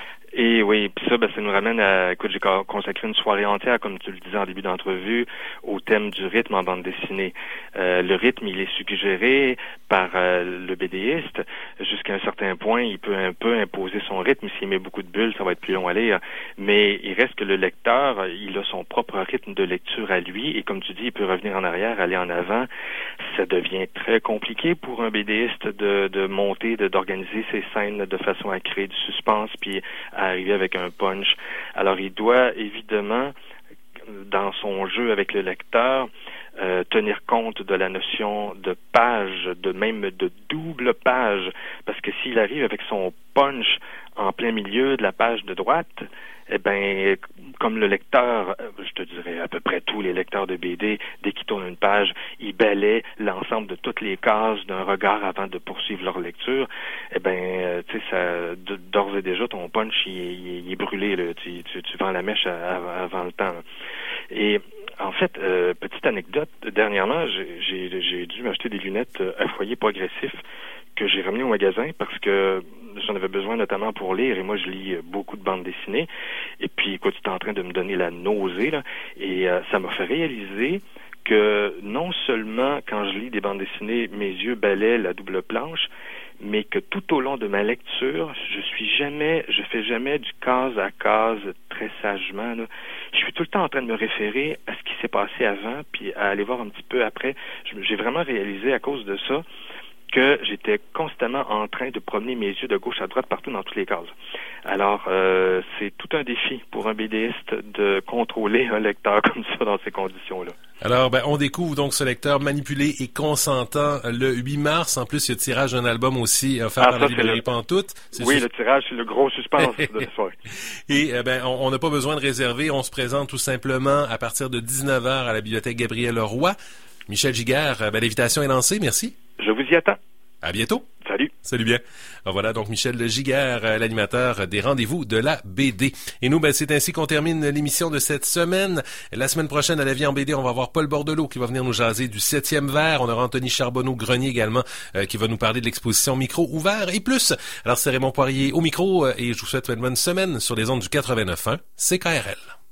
Et oui, puis ça, ça nous ramène à... Écoute, j'ai consacré une soirée entière, comme tu le disais en début d'entrevue, au thème du rythme en bande dessinée. Le rythme, il est suggéré par le BDiste. Jusqu'à un certain point, il peut un peu imposer son rythme. S'il met beaucoup de bulles, ça va être plus long à lire. Mais il reste que le lecteur, il a son propre rythme de lecture à lui. Et comme tu dis, il peut revenir en arrière, aller en avant. Ça devient très compliqué pour un BDiste de monter, d'organiser ses scènes de façon à créer du suspense, puis à arriver avec un punch. Alors, il doit évidemment, dans son jeu avec le lecteur, tenir compte de la notion de page, même de double page, parce que s'il arrive avec son punch en plein milieu de la page de droite, eh bien, comme le lecteur, je te dirais à peu près tous les lecteurs de BD, dès qu'ils tournent une page, ils balaient l'ensemble de toutes les cases d'un regard avant de poursuivre leur lecture. Eh bien, tu sais, ça, d'ores et déjà, ton punch, il est brûlé, là. Tu vends la mèche avant le temps. Et en fait, petite anecdote, dernièrement, j'ai dû m'acheter des lunettes à foyer progressif que j'ai ramené au magasin parce que j'en avais besoin notamment pour lire, et moi je lis beaucoup de bandes dessinées, et puis écoute, c'était en train de me donner la nausée, là, et ça m'a fait réaliser que non seulement quand je lis des bandes dessinées, mes yeux balaient la double planche, mais que tout au long de ma lecture, je fais jamais du case à case très sagement, là. Je suis tout le temps en train de me référer à ce qui s'est passé avant, puis à aller voir un petit peu après. J'ai vraiment réalisé à cause de ça que j'étais constamment en train de promener mes yeux de gauche à droite partout dans toutes les cases. Alors, c'est tout un défi pour un BDiste de contrôler un lecteur comme ça dans ces conditions-là. Alors, on découvre donc ce lecteur manipulé et consentant le 8 mars. En plus, il y a le tirage d'un album aussi offert par la librairie Pantoute. Oui, le tirage, c'est le gros suspense de la soirée. Et on n'a pas besoin de réserver. On se présente tout simplement à partir de 19h à la bibliothèque Gabriel Leroy. Michel Giguère, l'invitation est lancée. Merci. Je vous y attends. À bientôt. Salut. Salut bien. Voilà donc Michel Giguère, l'animateur des rendez-vous de la BD. Et nous, c'est ainsi qu'on termine l'émission de cette semaine. La semaine prochaine, à La Vie en BD, on va voir Paul Bordelot qui va venir nous jaser du 7e vers. On aura Anthony Charbonneau-Grenier également qui va nous parler de l'exposition Micro ouvert et plus. Alors c'est Raymond Poirier au micro et je vous souhaite une bonne semaine sur les ondes du 89.1 CKRL.